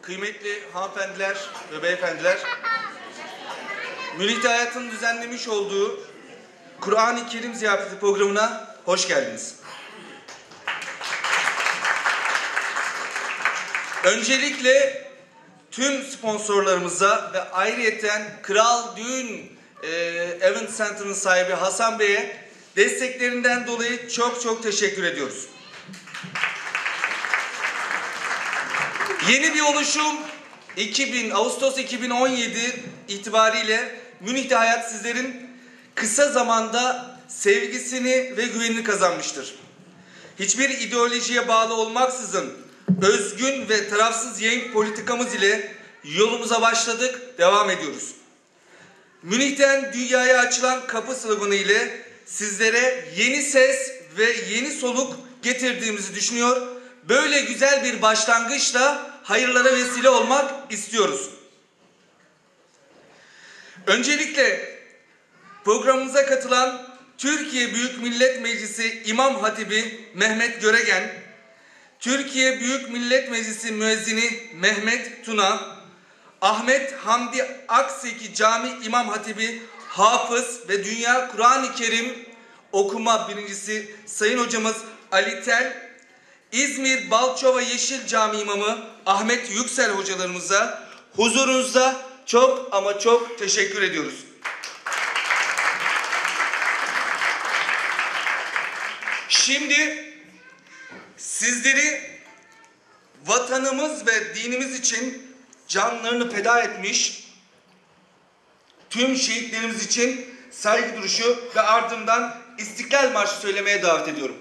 kıymetli hanımefendiler ve beyefendiler, Münih'te Hayat'ın düzenlemiş olduğu Kur'an-ı Kerim ziyafeti programına hoş geldiniz. Öncelikle tüm sponsorlarımıza ve ayrıyeten Kral Düğün Event Center'ın sahibi Hasan Bey'e desteklerinden dolayı çok teşekkür ediyoruz. Yeni bir oluşum Ağustos 2017 itibariyle Münih'te Hayat sizlerin kısa zamanda sevgisini ve güvenini kazanmıştır. Hiçbir ideolojiye bağlı olmaksızın özgün ve tarafsız yayın politikamız ile yolumuza başladık, devam ediyoruz. Münih'ten dünyaya açılan kapı sloganı ile sizlere yeni ses ve yeni soluk getirdiğimizi düşünüyor. Böyle güzel bir başlangıçla hayırlara vesile olmak istiyoruz. Öncelikle programımıza katılan Türkiye Büyük Millet Meclisi İmam Hatibi Mehmet Göregen, Türkiye Büyük Millet Meclisi Müezzini Mehmet Tuna, Ahmet Hamdi Akseki Cami İmam Hatibi Hafız ve Dünya Kur'an-ı Kerim okuma birincisi Sayın Hocamız Ali Tel, İzmir Balçova Yeşil Cami İmamı Ahmet Yüksel hocalarımıza huzurunuzda çok ama çok teşekkür ediyoruz. Şimdi sizleri vatanımız ve dinimiz için canlarını feda etmiş tüm şehitlerimiz için saygı duruşu ve ardından İstiklal Marşı söylemeye davet ediyorum.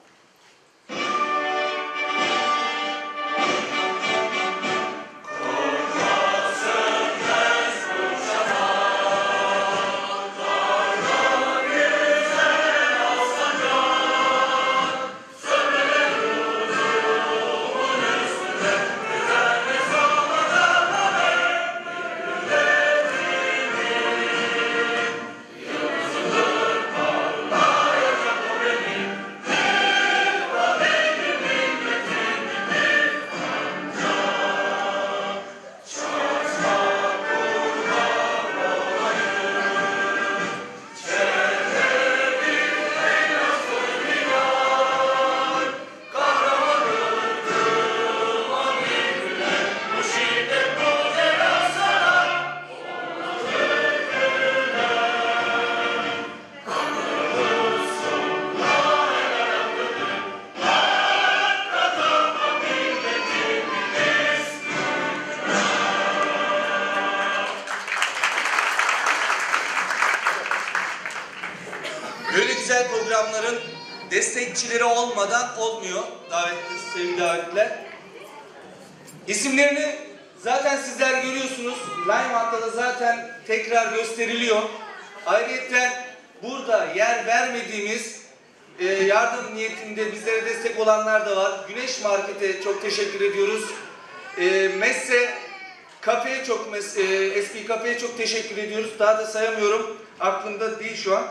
Böyle güzel programların destekçileri olmadan olmuyor sevgili davetliler. İsimlerini zaten sizler görüyorsunuz. Lineup'ta da zaten tekrar gösteriliyor. Ayrıca burada yer vermediğimiz yardım niyetinde bizlere destek olanlar da var. Güneş Market'e çok teşekkür ediyoruz. Messe Kafe'ye SP Kafe'ye çok teşekkür ediyoruz. Daha da sayamıyorum. Aklımda değil şu an.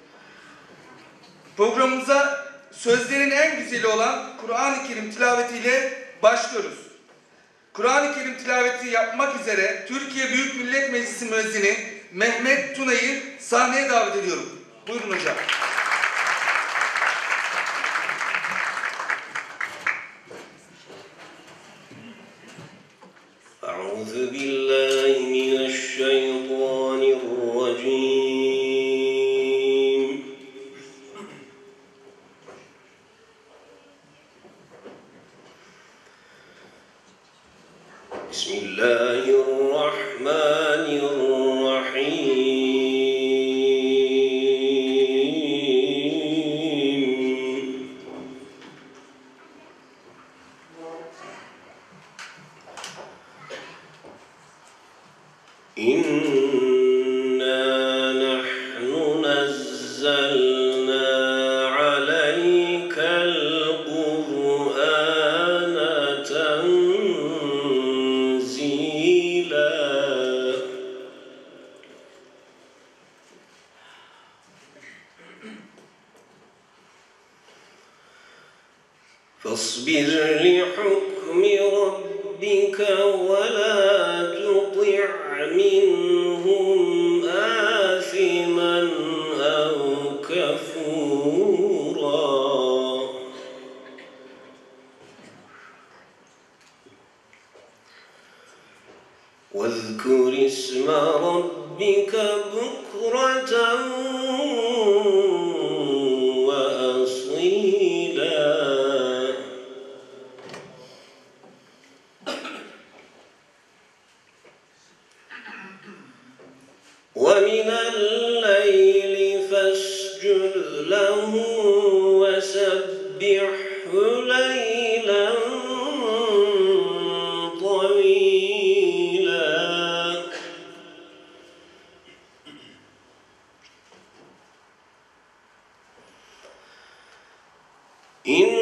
Programımıza sözlerin en güzeli olan Kur'an-ı Kerim tilavetiyle başlıyoruz. Kur'an-ı Kerim tilaveti yapmak üzere Türkiye Büyük Millet Meclisi Müezzini Mehmet Tuna'yı sahneye davet ediyorum. Buyurun hocam. Euzu billahi mineşşeytanirracim. Bismillahirrahmanirrahim. İnna nahnu nazzalna aleykel Kur'ane tenzila. Fasbir li hukmi rabbik ربك ولا تطع منهم آثما أو كفورا واذكر اسم ربك بكرة وأصيلا ومن الليل فاسجد له وسبحه ليلا طويلا إن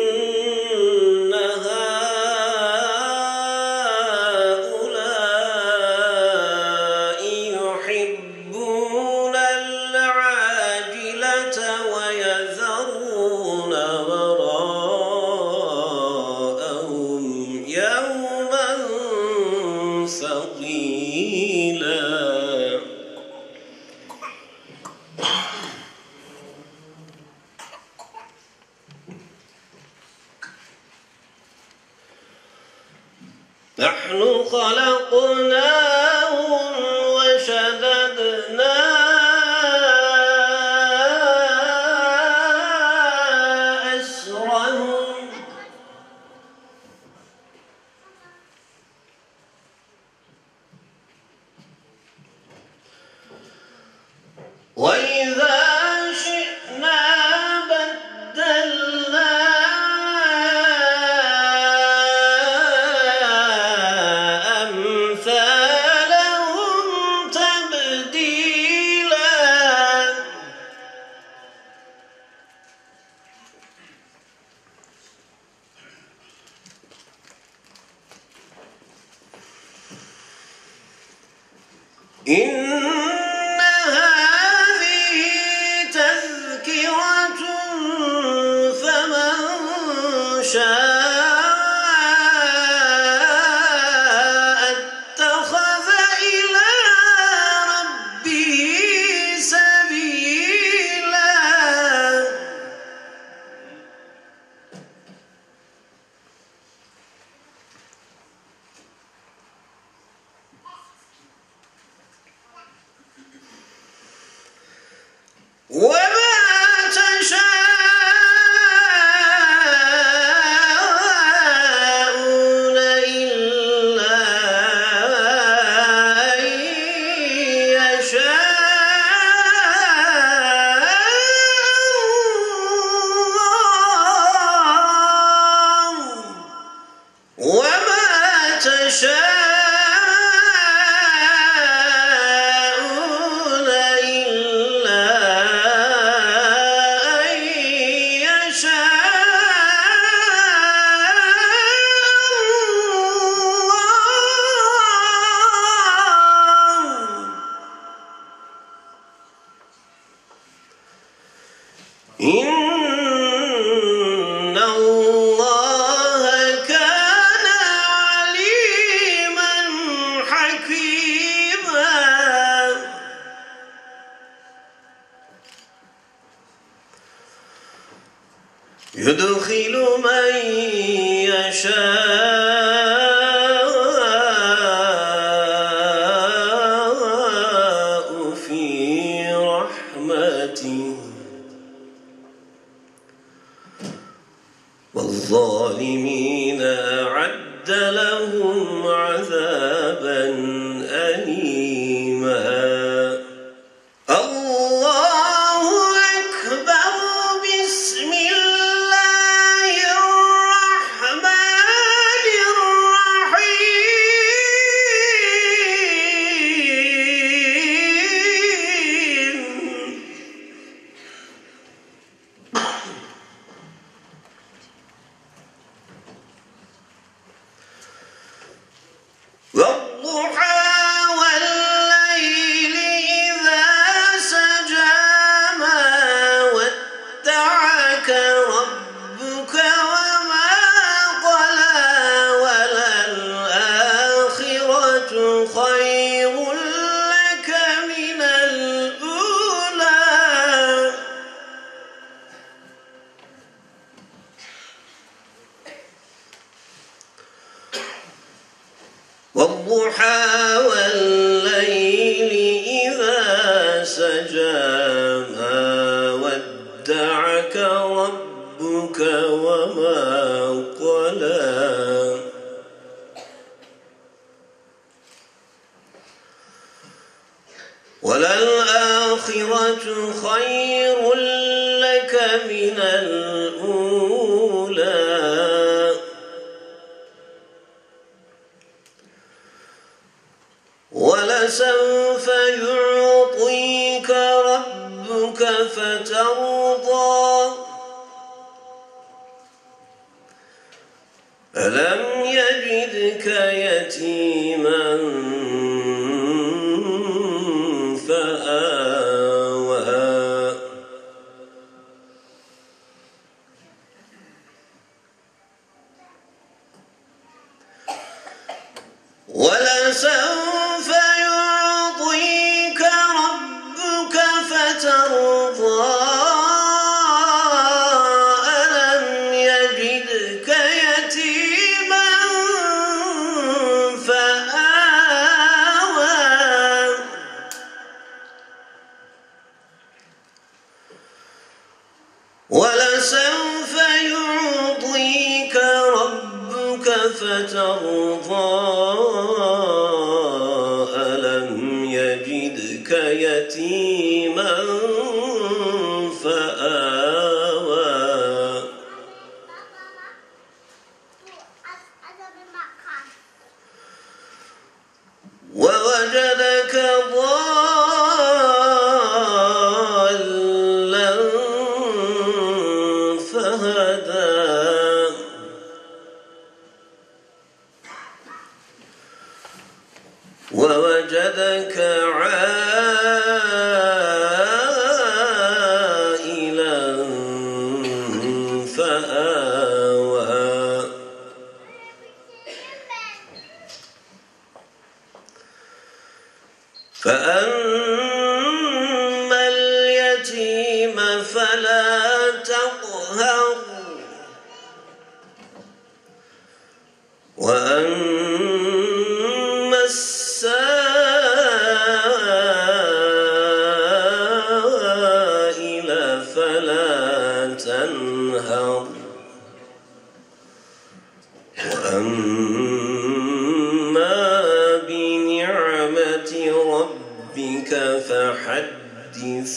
هؤلاء يحبون العاجلة ويذرون وراءهم يوما ثقيلا نحن خلقناهم وشددنا أسرهم وإذا شئنا بدلنا أمثالهم تبديلا إن هذه تذكرة فمن شاء اتخذ إلى ربه سبيلا وما تشاءون إلا أن يشاء الله وما تشاءون إلا أن إن الله كان عليما حكيما يدخل من يشاء في رحمته والظالمين أعد لهم عذابا أليما الله أكبر بسم الله الرحمن الرحيم والضحى والليل إذا سجى ما ودعك ربك وما قلى وللآخرة والضحى والليل إذا سجى ما ودعك ربك وما قلى وللآخرة خير لك من الأولى ولسوف يعطيك ربك فترضى ألم يجدك يتيما فآوى ولسوف يعطيك ربك فترضى ألم يجدك يتيما فآوى ولسوف يعطيك ربك فترضى ألم يجدك يتيما فآوى ووجدك ضالا فهدى ووجدك عائلا فآوى فأما اليتيم فلا تقهر وأما السائل فلا تنهر وأما بنعمة ربك فحدث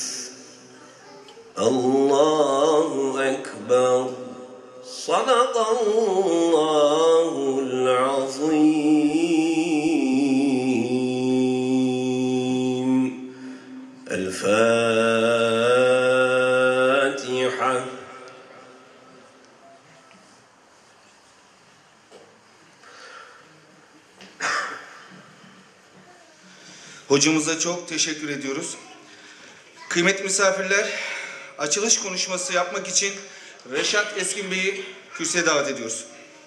الله أكبر صدق الله العظيم الفاتحة. Hocamıza çok teşekkür ediyoruz. Kıymetli misafirler, açılış konuşması yapmak için Reşat Eskin Bey'i kürsüye davet ediyoruz.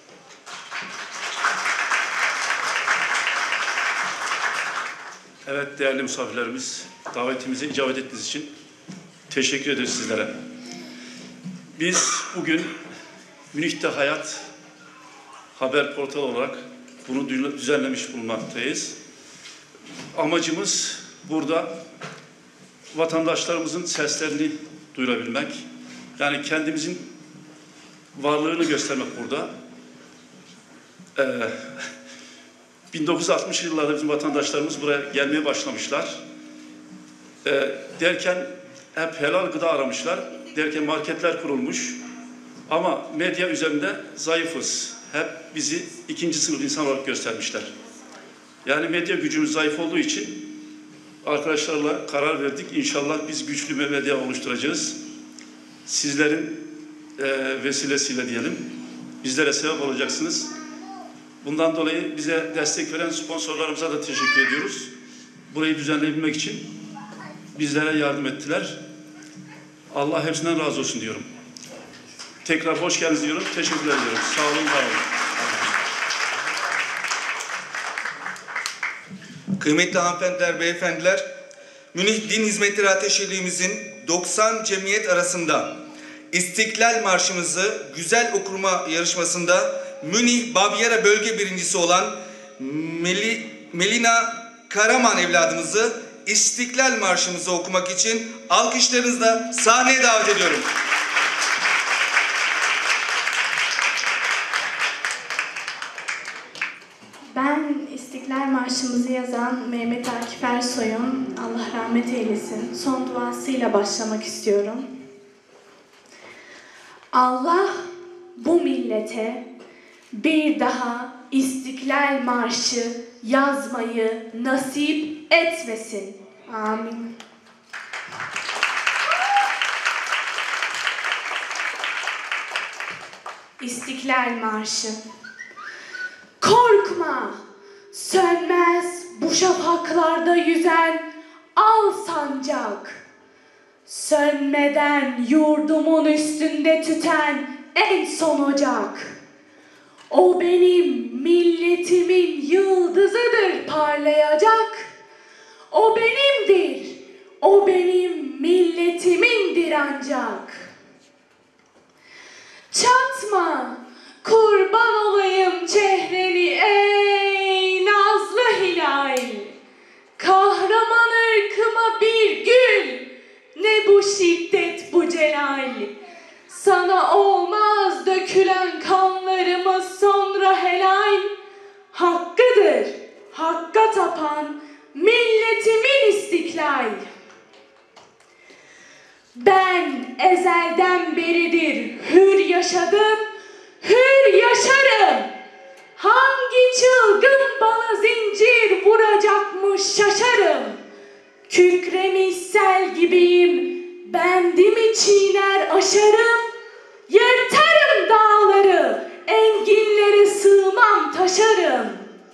Evet değerli misafirlerimiz, davetimize icabet ettiğiniz için teşekkür ederiz sizlere. Biz bugün Münih'te Hayat haber portalı olarak bunu düzenlemiş bulunmaktayız. Amacımız burada vatandaşlarımızın seslerini duyurabilmek. Yani kendimizin varlığını göstermek burada. 1960 yıllarda bizim vatandaşlarımız buraya gelmeye başlamışlar. Derken hep helal gıda aramışlar. Derken marketler kurulmuş. Ama medya üzerinde zayıfız. Hep bizi ikinci sınıf insan olarak göstermişler. Yani medya gücümüz zayıf olduğu için arkadaşlarla karar verdik. İnşallah biz güçlü bir medya oluşturacağız. Sizlerin vesilesiyle diyelim. Bizlere sebep olacaksınız. Bundan dolayı bize destek veren sponsorlarımıza da teşekkür ediyoruz. Burayı düzenleyebilmek için bizlere yardım ettiler. Allah hepsinden razı olsun diyorum. Tekrar hoş geldiniz diyorum. Teşekkür ediyorum. Sağ olun, var olun. Kıymetli hanımefendiler, beyefendiler, Münih Din Hizmetleri Ateşeliğimizin 90 cemiyet arasında İstiklal Marşımızı güzel okuma yarışmasında Münih Bavyera bölge birincisi olan Melina Karaman evladımızı İstiklal Marşımızı okumak için alkışlarınızla sahneye davet ediyorum. Ben İstiklal Marşımızı yazan Mehmet Akif Ersoy'un, Allah rahmet eylesin, son duasıyla başlamak istiyorum. Allah bu millete bir daha İstiklal Marşı yazmayı nasip etmesin. Amin. İstiklal Marşı. Korkma, sönmez bu şafaklarda yüzen al sancak. Sönmeden yurdumun üstünde tüten en son ocak. O benim milletimin yıldızıdır parlayacak. O benimdir, o benim milletimindir ancak. Çatma, kurban olayım çehreni ey nazlı hilal. Kahraman ırkıma bir gül, ne bu şiddet bu celal. Sana olmaz dökülen kanlarımız sonra helal. Hakkıdır, hakka tapan milletimin istiklal. Ben ezelden beridir hür yaşadım, hür yaşarım. Hangi çılgın bana zincir vuracakmış şaşarım. Kükremiş sel gibiyim, bendimi çiğner aşarım. Yırtarım dağları, enginlere sığmam taşarım.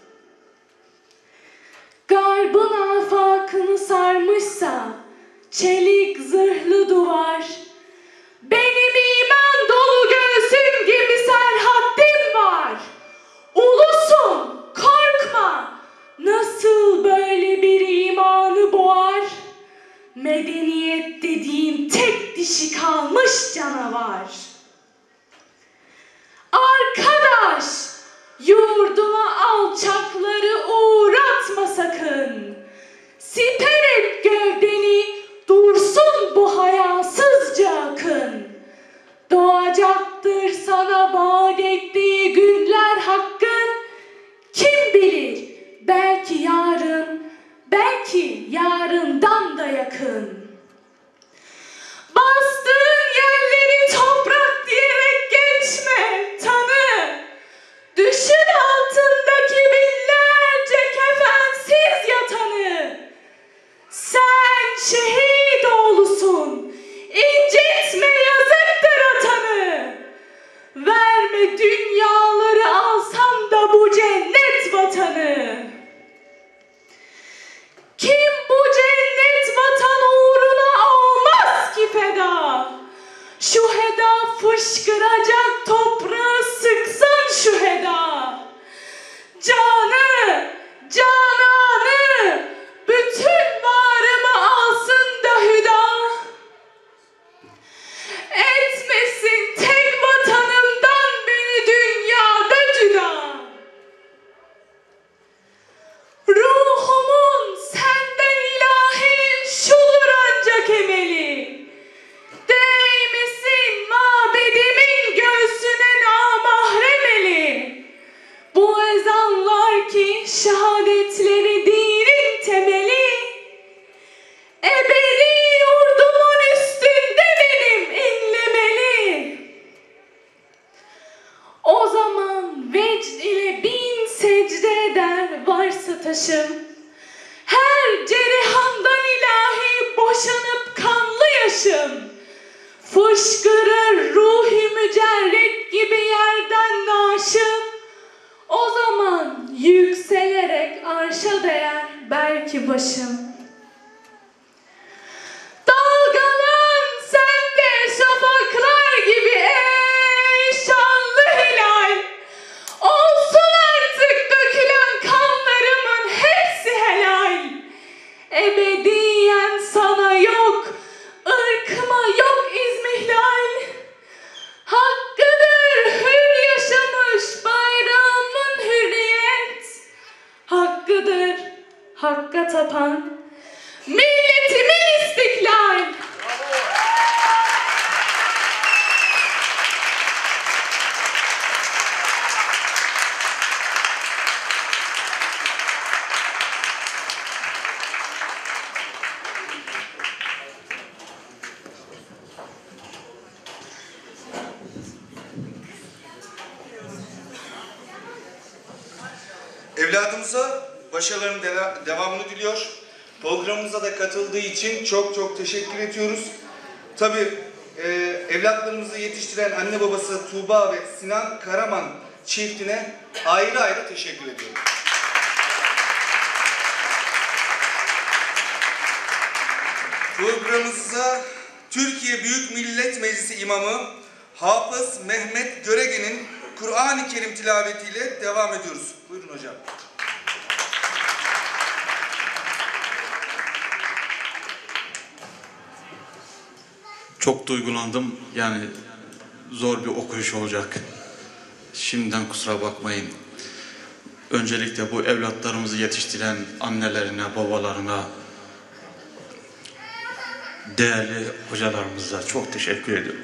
Garbın afakını sarmışsa çelik zırhlı duvar, benim iman dolu göğsüm gibi serhaddim var. Ulusum korkma, nasıl böyle bir imanı boğar? Medeniyet dediğin tek dişi kalmış canavar. Arkadaş, yurduna alçakları uğratma sakın. Siper et gövdeni, dursun bu hayasızca akın. Doğacaktır sana vaat ettiği günler hakkın. Kim bilir, belki yarın, belki yarından da yakın. Bastığın yerleri toprak diyerek geçme, tanı. Düşün altındaki binlerce kefensiz yatanı. Sen şehit oğlusun, incitme yazıktır atanı. Verme dünyaları alsam da bu cennet vatanı. Kim bu cennet vatan uğruna olmaz ki feda? Şu heda fışkıracak toprağı sıksın şu heda. Canı, cananı, bütün varımı alsın da hüda. Etmesin tek vatanımdan beni dünyada cüda. Ruhumun senden ilahi şudur ancak emeli. Değmesin mabedimin göğsüne namahrem eli. Bu ezanlar ki şehadetleri dinin temeli. Ebedi yurdumun üstünde benim inlemeli. O zaman vecd ile bin secde eder varsa taşım. Her cerihandan ilahi boşanıp kanlı yaşım. Fışkırır ruhi mücerret gibi yerden naşım. O zaman yükselerek arşa değer belki başım. Dalgalan sen de şafaklar gibi ey şanlı hilal. Olsun artık dökülen kanlarımın hepsi helal. Ebediyen sana yok, ırkıma yok izmihlal. Hakkıdır hür yaşamış bayrağımın hürriyet. hakka tapan, milletimin istiklal. Evladımıza başarıların devamını diliyor. Programımıza da katıldığı için çok çok teşekkür ediyoruz. Tabii evlatlarımızı yetiştiren anne babası Tuğba ve Sinan Karaman çiftine ayrı ayrı teşekkür ediyorum. Programımıza Türkiye Büyük Millet Meclisi İmamı Hafız Mehmet Görege'nin Kur'an-ı Kerim tilavetiyle devam ediyoruz. Buyurun hocam. Çok duygulandım. Yani zor bir okuyuş olacak. Şimdiden kusura bakmayın. Öncelikle bu evlatlarımızı yetiştiren annelerine, babalarına, değerli hocalarımıza çok teşekkür ediyorum.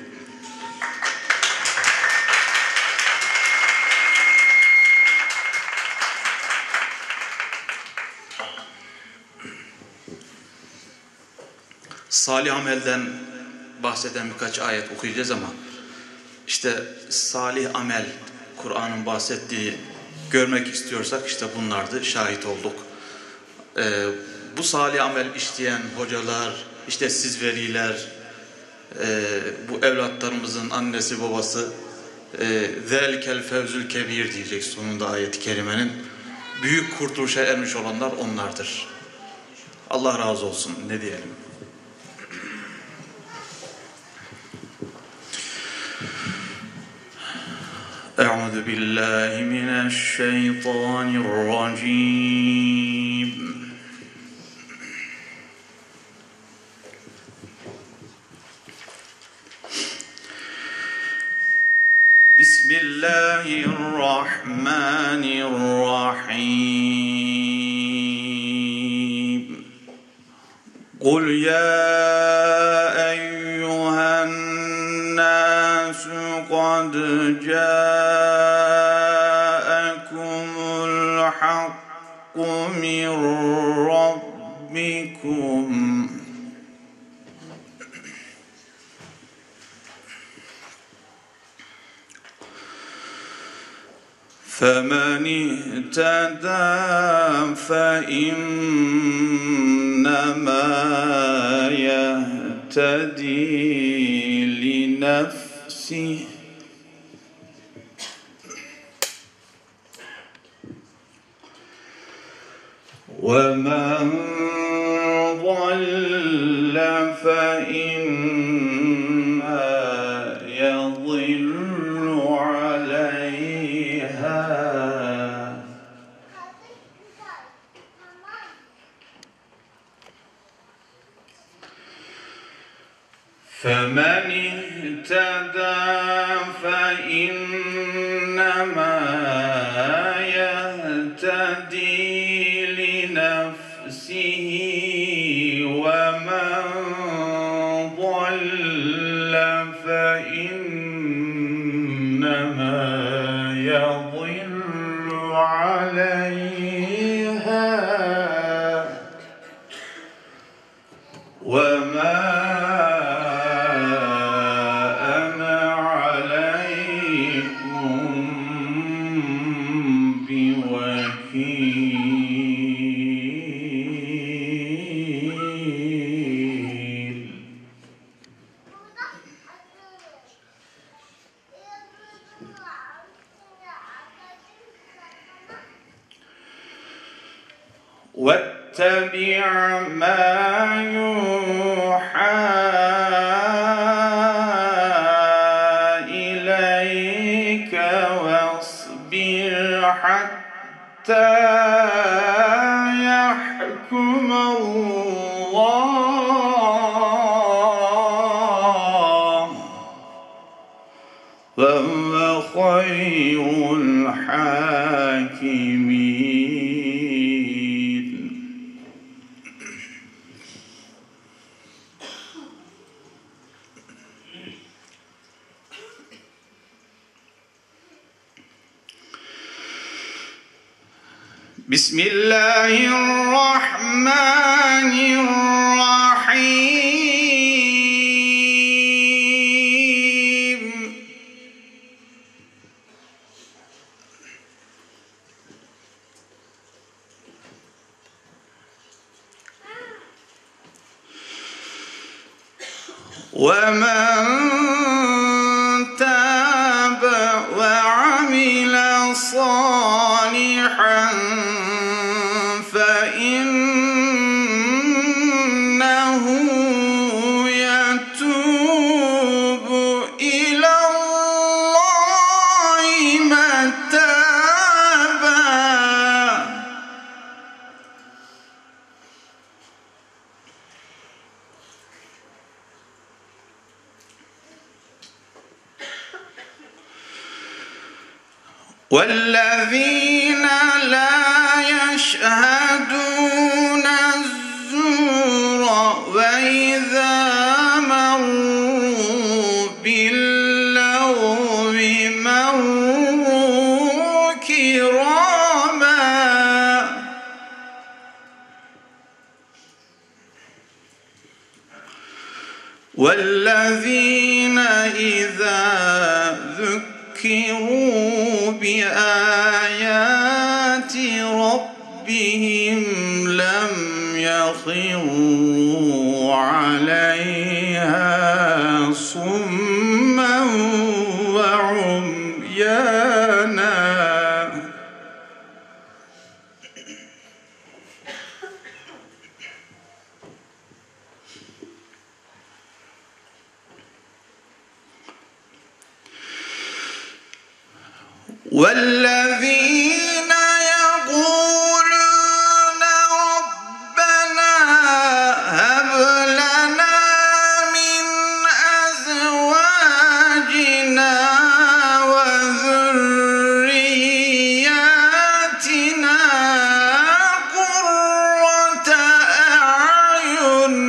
Salih amelden bahseden birkaç ayet okuyacağız ama işte salih amel, Kur'an'ın bahsettiği görmek istiyorsak işte bunlardı, şahit olduk. Bu salih amel işleyen hocalar, işte siz veliler, bu evlatlarımızın annesi babası ذَلِكَ الْفَوْزُ الْكَبِيرِ diyecek sonunda ayet-i kerimenin. Büyük kurtuluşa ermiş olanlar onlardır. Allah razı olsun, ne diyelim. أعوذ بالله من الشيطان الرجيم بسم الله الرحمن الرحيم قل يا أيها الناس قد جاءكم الحق من ربكم فمن اهتدى فإنما يهتدي لنفسه ومن ضل فإنما يضل عليها فمن اهتدى فإنما يهتدي لنفسه ومن ضل فإنما يضل عليها وما أنا عليكم بوكيل واتبع ما يوحى إليك واصبر حتى يحكم الله وهو خير الحاكمين بسم الله الرحمن الرحيم ومن تاب وعمل صالحا فإنه يتوب إلى الله متابا والذين لا يشهدون الزور وإذا مروا باللغو مروا كراما والذين إذا ذكروا بآيات ربهم لم يخروا عليها صما وعميانا والذين يقولون ربنا هب لنا من أزواجنا وذرياتنا قرة أعين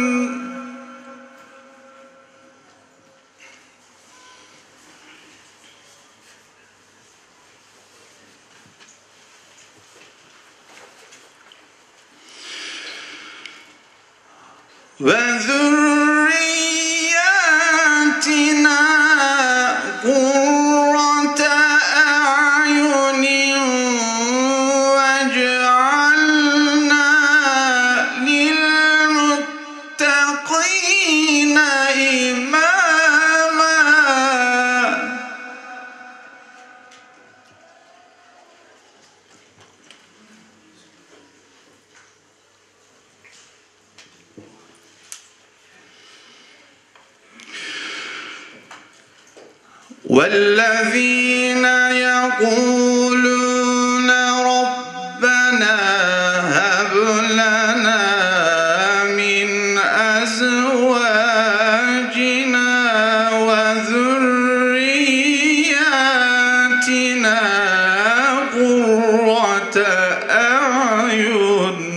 وذرياتنا قرة أعين واجعلنا للمتقين إماما والذين يقولون ربنا هب لنا من أزواجنا وذرياتنا قرة أعين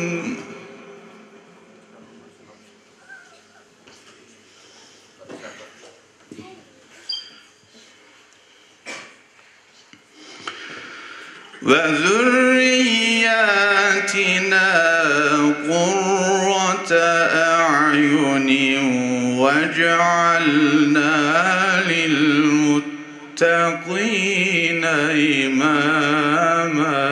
وذرياتنا قرة أعين واجعلنا للمتقين إماما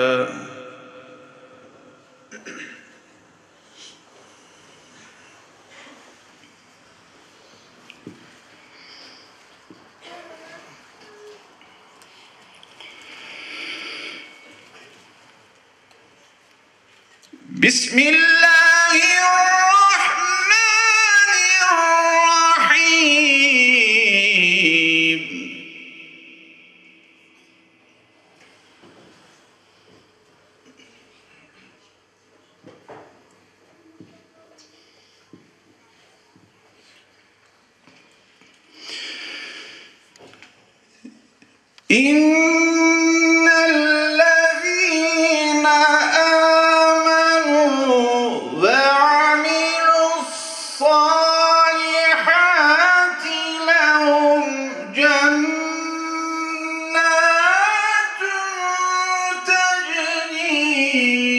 بسم الله الرحمن الرحيم إن الذين آمنوا وعملوا الصالحات لهم جنات تجري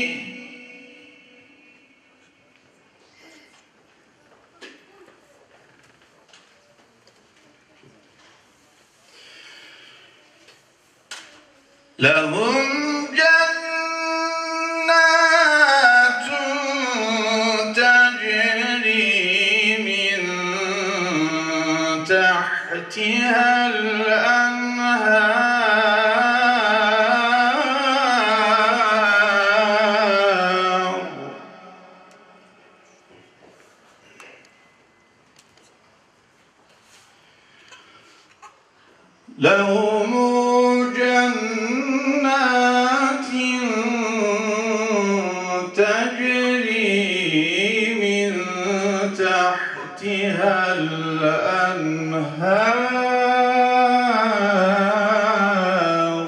لهم جنات تجري من تحتها الأنهار لهم جنات تجري من تحتها الأنهار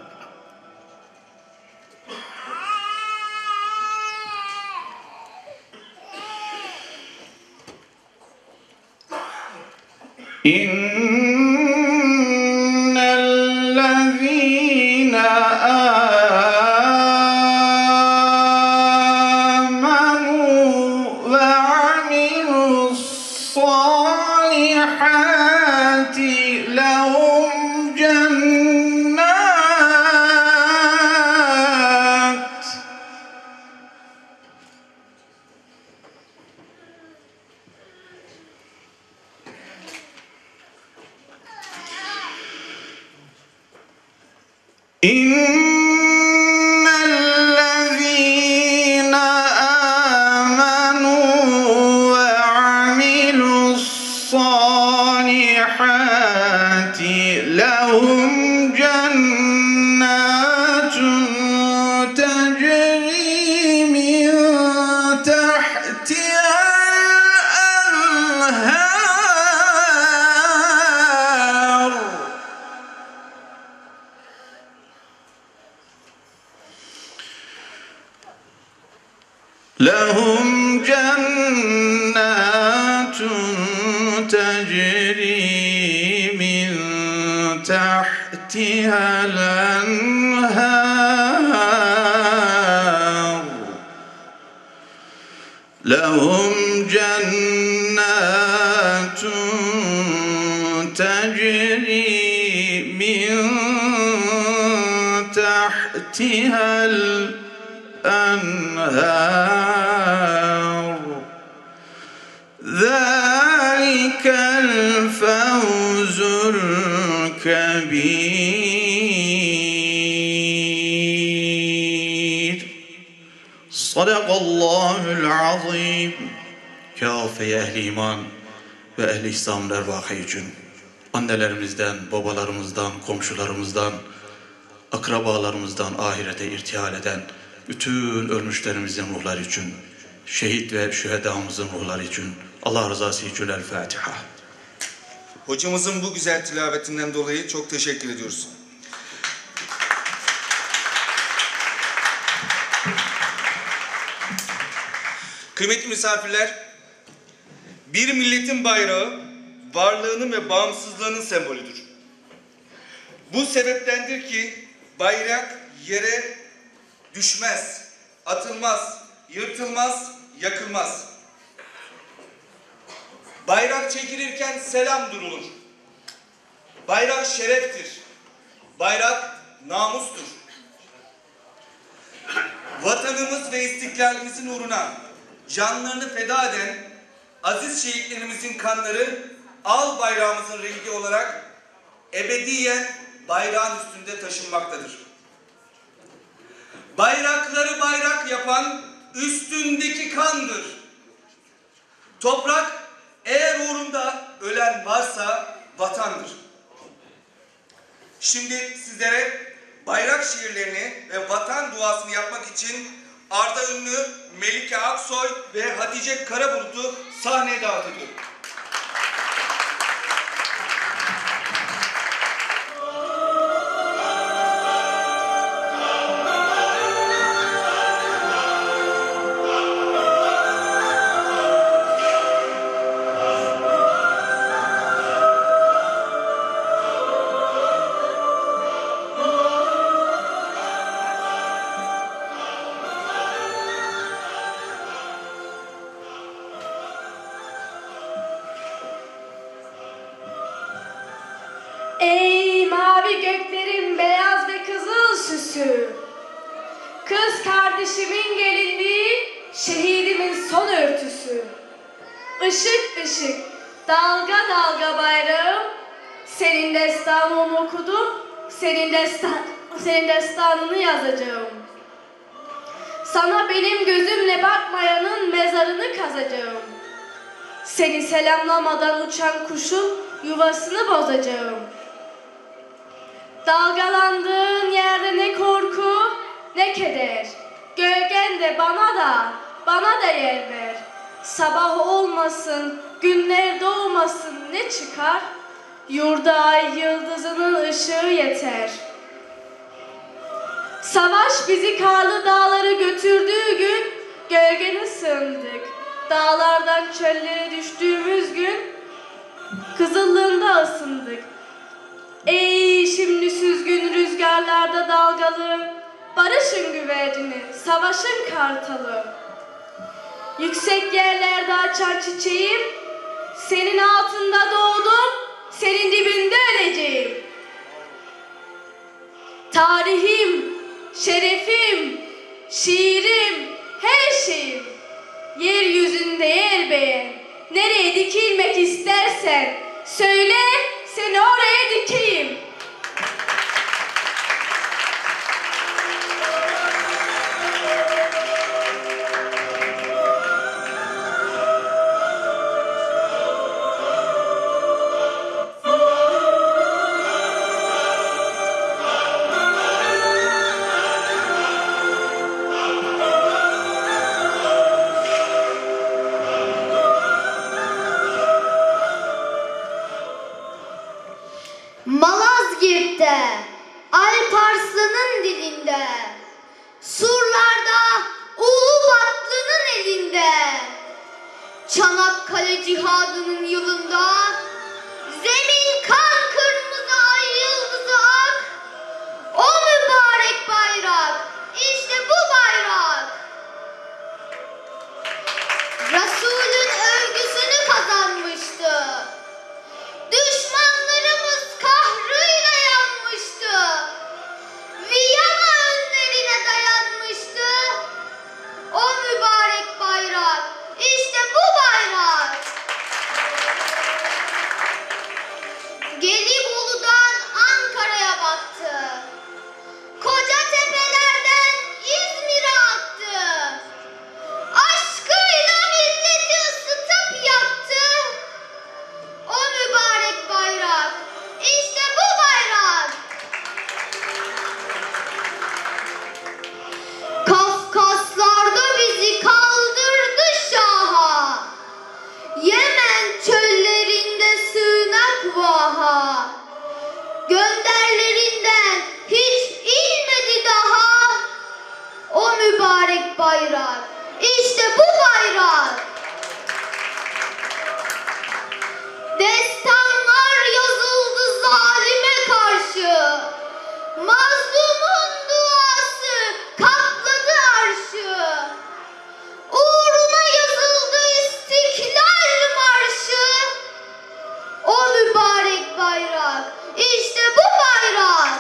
إن الذين آمنوا وعملوا الصالحات لهم جنات إن الذين آمنوا وعملوا الصالحات لهم جنات تجري من تحتها الأنهار لهم جنات تجري من تحتها الأنهار لهم جنات تجري من تحتها الأنهار ذلك الفوز الكبير صدق الله العظيم. Kâfe ehli iman ve ehli İslam'ın ervahı için annelerimizden, babalarımızdan, komşularımızdan, akrabalarımızdan ahirete irtihal eden bütün ölmüşlerimizin ruhları için, şehit ve şühedamızın ruhları için Allah rızası için El Fatiha. Hocamızın bu güzel tilavetinden dolayı çok teşekkür ediyoruz. Kıymetli misafirler, bir milletin bayrağı varlığının ve bağımsızlığının sembolüdür. Bu sebeptendir ki bayrak yere düşmez, atılmaz, yırtılmaz, yakılmaz. Bayrak çekilirken selam durulur. Bayrak şereftir. Bayrak namustur. Vatanımız ve istiklalimizin uğruna canlarını feda eden aziz şehitlerimizin kanları al bayrağımızın rengi olarak ebediyen bayrağın üstünde taşınmaktadır. Bayrakları bayrak yapan üstündeki kandır. Toprak eğer uğrunda ölen varsa vatandır. Şimdi sizlere bayrak şiirlerini ve vatan duasını yapmak için Arda Ünlü, Melike Aksoy ve Hatice Karabulut'u sahneye davet ediyorum. örtüsü. Kız kardeşimin gelinliği, şehidimin son örtüsü. Işık ışık, dalga dalga bayrağım, senin destanını okudum, senin destanını yazacağım. Sana benim gözümle bakmayanın mezarını kazacağım. Seni selamlamadan uçan kuşun yuvasını bozacağım. Dalgalandığın yerde ne korku ne keder. Gölgen de bana da yer ver. Sabah olmasın, günler doğmasın ne çıkar? Yurda ay yıldızının ışığı yeter. Savaş bizi karlı dağlara götürdüğü gün gölgene sığındık. Dağlardan çöllere düştüğümüz gün kızıllığında ısındık. Ey şimdi süzgün rüzgarlarda dalgalı, barışın güvercini, savaşın kartalı. Yüksek yerlerde açan çiçeğim, senin altında doğdum, senin dibinde öleceğim. Tarihim, şerefim, şiirim, her şeyim, yeryüzünde yer beğen, nereye dikilmek istersen, söyle seni oraya dikeyim. Malazgirt'te, Alparslan'ın dilinde, surlarda Ulubatlı'nın elinde, Çanakkale cihadının yılında, zemin kan kırmızı ay yıldızı ak, o mübarek bayrak, işte bu bayrak. Resul'ün övgüsünü kazanmıştı. Düşmanlarımız kahrıyla yanmıştı. Viyana önlerine dayanmıştı. O mübarek bayrak, işte bu bayrak. Gelibolu'dan Ankara'ya baktı. Koca tepelerden İzmir'e aktı. Aşkıyla milleti ısıtıp yaktı. O mübarek bayrak, işte bu bayrak. Kafkaslarda bizi kaldırdı şaha. Yemen çöllerinde sığınak vaha. Gönderlerinden hiç inmedi daha. O mübarek bayrak, işte bu bayrak. Destanlar yazıldı zalime karşı. Mazlumun duası kapladı arşı. Uğruna yazıldı İstiklal Marşı. O mübarek bayrak, işte bu bayrak.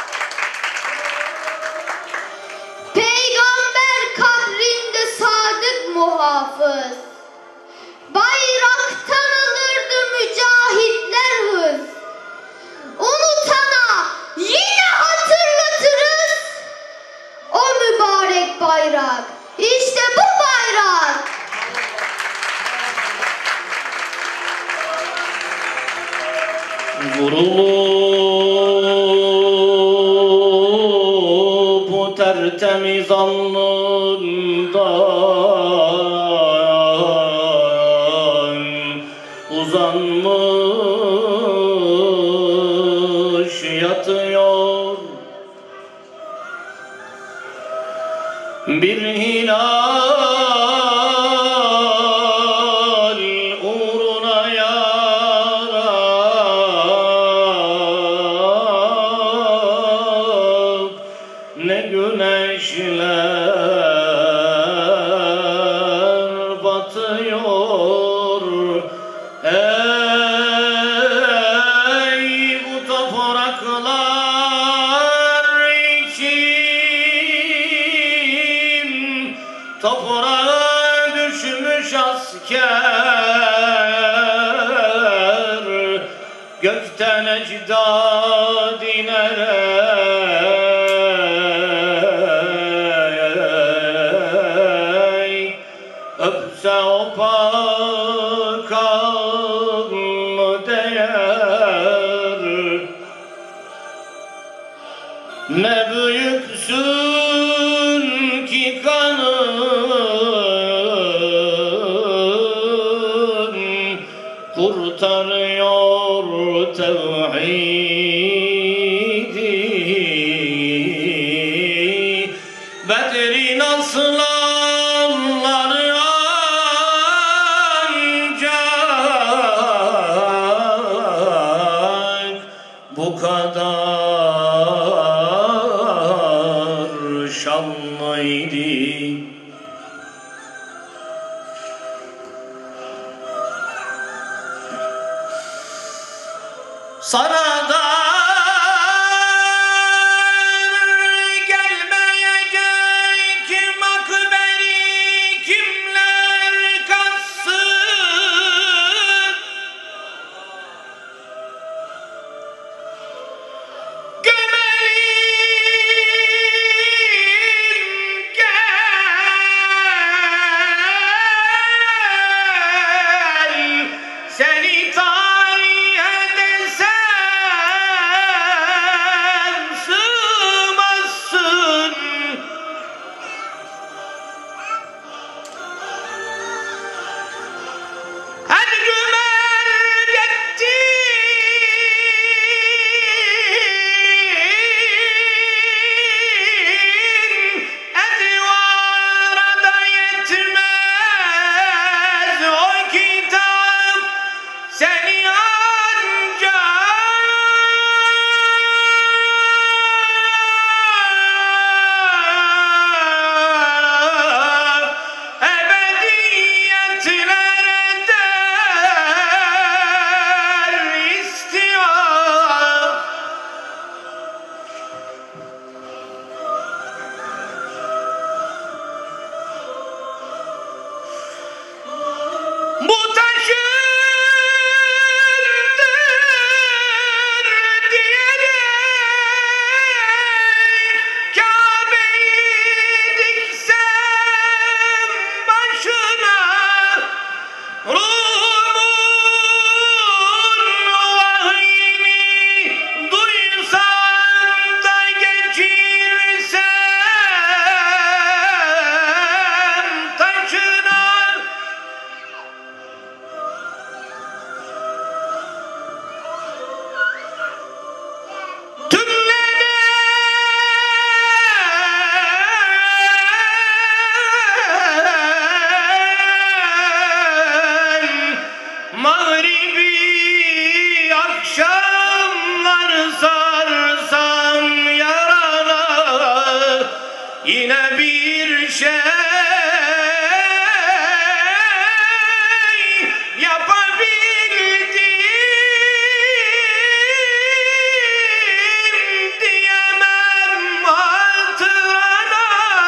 Peygamber kabrinde sadık muhafız. Bayraktan alırdı mücahitler hız. Unutana yine hatırlatırız. O mübarek bayrak, işte bu bayrak. Vurulup bu tertemiz alnından uzanmış yatıyor bir hilal uğruna yarab ne güneşler batıyor. Ey bu topraklar için toprağa düşmüş asker, gökten ecdad inerek öpse o pak alnı değer. Ne büyüksün ki kanın kurtarıyor tevhidi. Bedir'in aslanları ancak bu kadar şanlıydı. Sana da gelmeyecek makberi kimler katsın? Gömelim gel, seni tarihe desem sığmazsın. Ercüment ettin, edvara da yetmez o kitap seni ancak ebediyetlere der istiyor. Bu taşındır diyerek Kabe'yi diksem başına, ruhumun vahyini duysan da geçirsem taşına, tümlenen mağribi akşamlar sarsam yarana, yine bir şey yapabildim diyemem hatırana.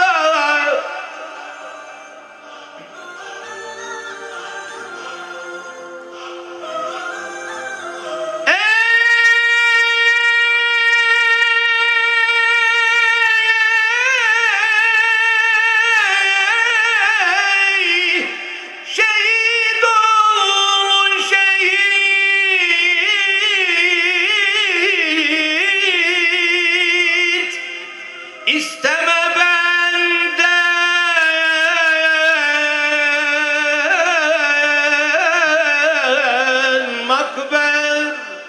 Ey şehit oğlu şehit, isteme benden makber,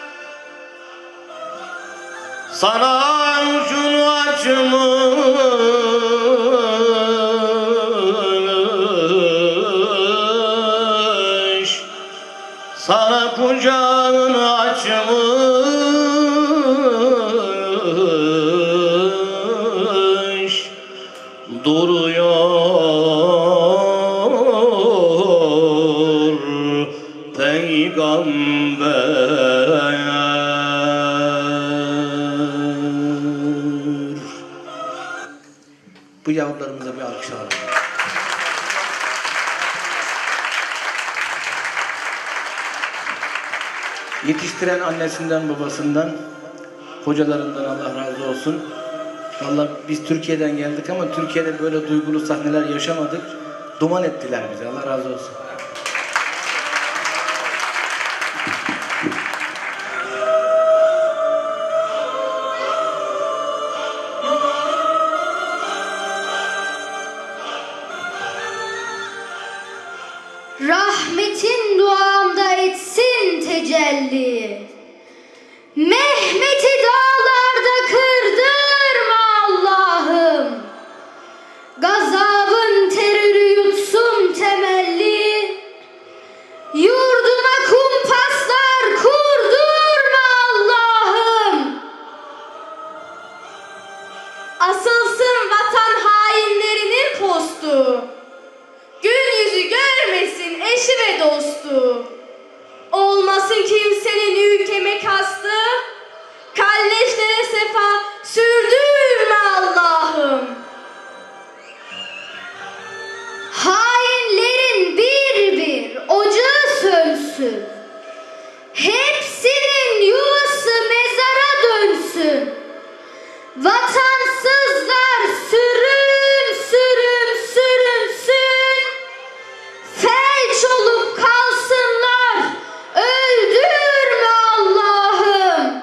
sana avucunu açmış, sana kucağını açmış, duruyor peygamber. Bu yavrularımıza bir alkış alalım. Yetiştiren annesinden, babasından, hocalarından Allah razı olsun. Vallahi biz Türkiye'den geldik ama Türkiye'de böyle duygulu sahneler yaşamadık. Duman ettiler bizi. Allah razı olsun. Rahmetin duamda etsin tecelli. Mehmet'i dağlarda kırdırma Allah'ım. Gazabın terörü yutsun temelli. Yurduna kumpaslar kurdurma Allah'ım. Asılsın vatan hainlerinin postu. Gün yüzü görmesin eşi ve dostu. Olmasın kimsenin ülkeme kastı. Kalleşlere sefa sürdürme Allah'ım. Hainlerin bir bir ocağı sönsün. Hepsinin yuvası mezara dönsün. Vatansızlar sürün sürün sürünsün. Felç olup kalsınlar. Öldürme Allah'ım.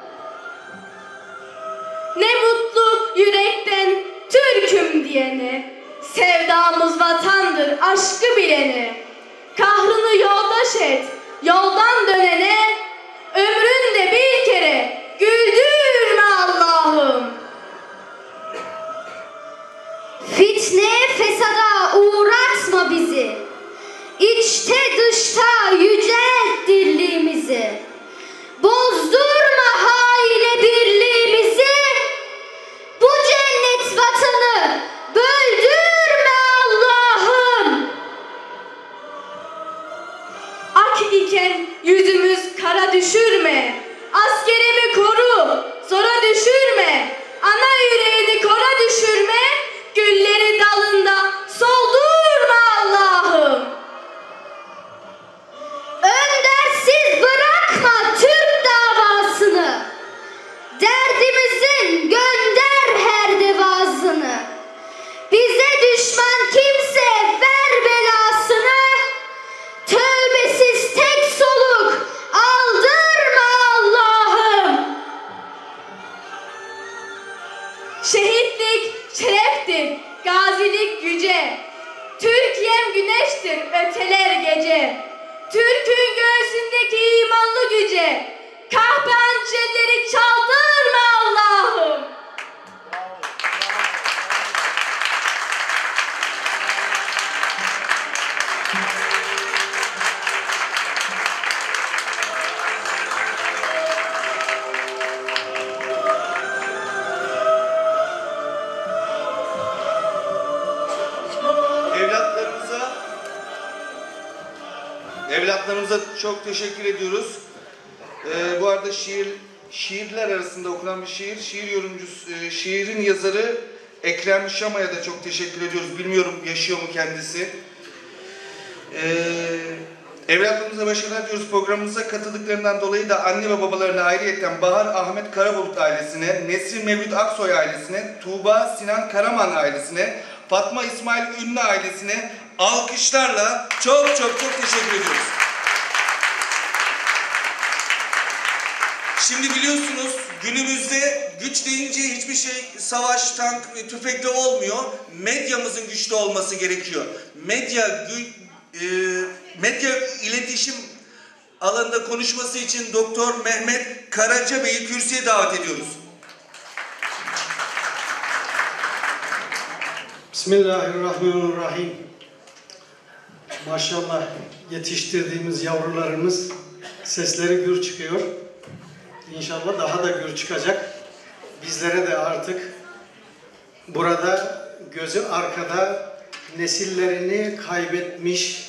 Ne mutlu yürekten Türk'üm diyene. Sevdamız vatandır aşkı bilene. Kahrını yoldaş et yoldan dönene. Ömründe bir kere güldürme Allah'ım. Fitneye fesada uğratma bizi. İçte dışta yücelt dirliğimizi. Bozdurma haine birliğimizi. Bu cennet vatanı böldürme Allah'ım. Ak iken yüzümüz kara düşürme. Askerimi koru, zora düşürme. Ana yüreğini kora düşürme. Gülleri dalında soldurma Allah'ım. Öndersiz bırakma Türk davasını. Derdimizin gönder her devasını. Bize düşman kimse ver belasını. Tövbesiz tek soluk aldırma Allah'ım. Şehitlik şereftir, gazilik yüce. Türkiye'm güneştir, öteler gece. Türk'ün göğsündeki imanlı güce. Kahpe hançerleri çaldırma Allah'ım. Evlatlarımıza çok teşekkür ediyoruz. Bu arada şiirler arasında okunan bir şiir yorumcusu, şiirin yazarı Ekrem Şama'ya da çok teşekkür ediyoruz. Bilmiyorum yaşıyor mu kendisi. Evlatlarımıza başarılar diyoruz. Programımıza katıldıklarından dolayı da anne ve babalarına ayrıyeten Bahar Ahmet Karabulut ailesine, Nesrin Mevlüt Aksoy ailesine, Tuğba Sinan Karaman ailesine, Fatma İsmail Ünlü ailesine alkışlarla çok teşekkür ediyoruz. Şimdi biliyorsunuz günümüzde güç deyince hiçbir şey savaş, tank ve tüfekle olmuyor. Medyamızın güçlü olması gerekiyor. Medya iletişim alanında konuşması için Doktor Mehmet Karaca Bey'i kürsüye davet ediyoruz. Bismillahirrahmanirrahim. Maşallah yetiştirdiğimiz yavrularımız sesleri gür çıkıyor. İnşallah daha da gür çıkacak. Bizlere de artık burada gözü arkada nesillerini kaybetmiş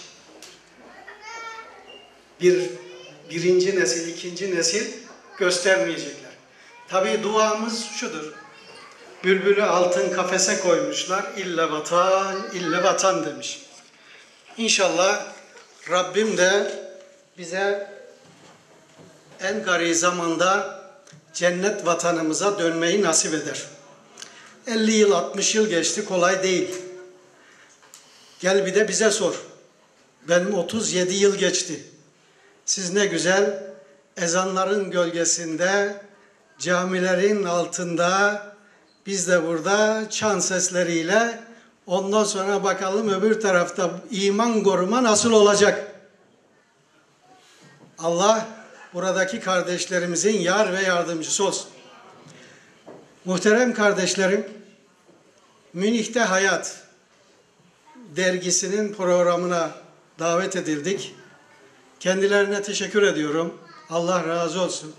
birinci nesil, ikinci nesil göstermeyecekler. Tabii duamız şudur. Bülbülü altın kafese koymuşlar. İlle vatan, ille vatan demiş. İnşallah Rabbim de bize en gari zamanda cennet vatanımıza dönmeyi nasip eder. 50 yıl, 60 yıl geçti, kolay değil. Gel bir de bize sor. Benim 37 yıl geçti. Siz ne güzel ezanların gölgesinde, camilerin altında, biz de burada çan sesleriyle, ondan sonra bakalım öbür tarafta iman koruma nasıl olacak? Allah buradaki kardeşlerimizin yar ve yardımcısı olsun. Muhterem kardeşlerim, Münih'te Hayat dergisinin programına davet edildik. Kendilerine teşekkür ediyorum. Allah razı olsun.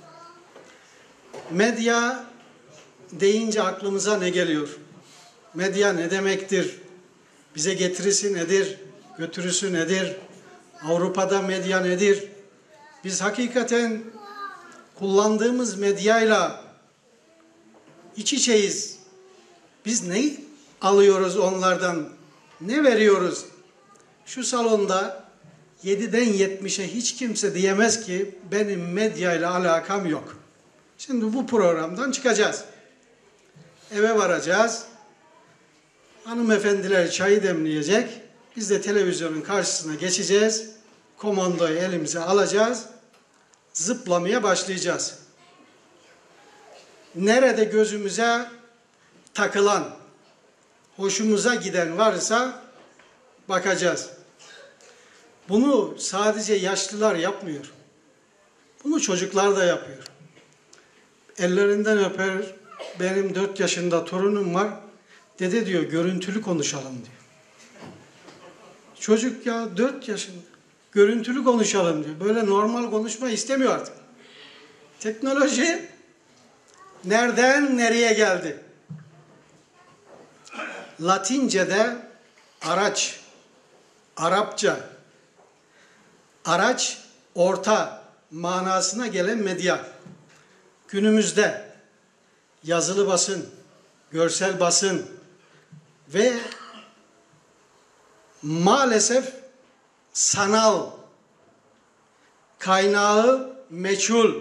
Medya deyince aklımıza ne geliyor? Medya ne demektir? Bize getirisi nedir? Götürüsü nedir? Avrupa'da medya nedir? Biz hakikaten kullandığımız medyayla iç içeyiz. Biz ne alıyoruz onlardan? Ne veriyoruz? Şu salonda 7'den 70'e hiç kimse diyemez ki benim medyayla alakam yok. Şimdi bu programdan çıkacağız. Eve varacağız. Hanımefendiler çayı demleyecek. Biz de televizyonun karşısına geçeceğiz. Komandoyu elimize alacağız. Zıplamaya başlayacağız. Nerede gözümüze takılan, hoşumuza giden varsa bakacağız. Bunu sadece yaşlılar yapmıyor. Bunu çocuklar da yapıyor. Ellerinden öper, benim 4 yaşında torunum var. Dede diyor, görüntülü konuşalım diyor. Çocuk ya 4 yaşında. Görüntülü konuşalım diyor. Böyle normal konuşma istemiyor artık. Teknoloji nereden nereye geldi? Latince'de araç, Arapça, araç, orta manasına gelen medya. Günümüzde yazılı basın, görsel basın ve maalesef sanal, kaynağı meçhul.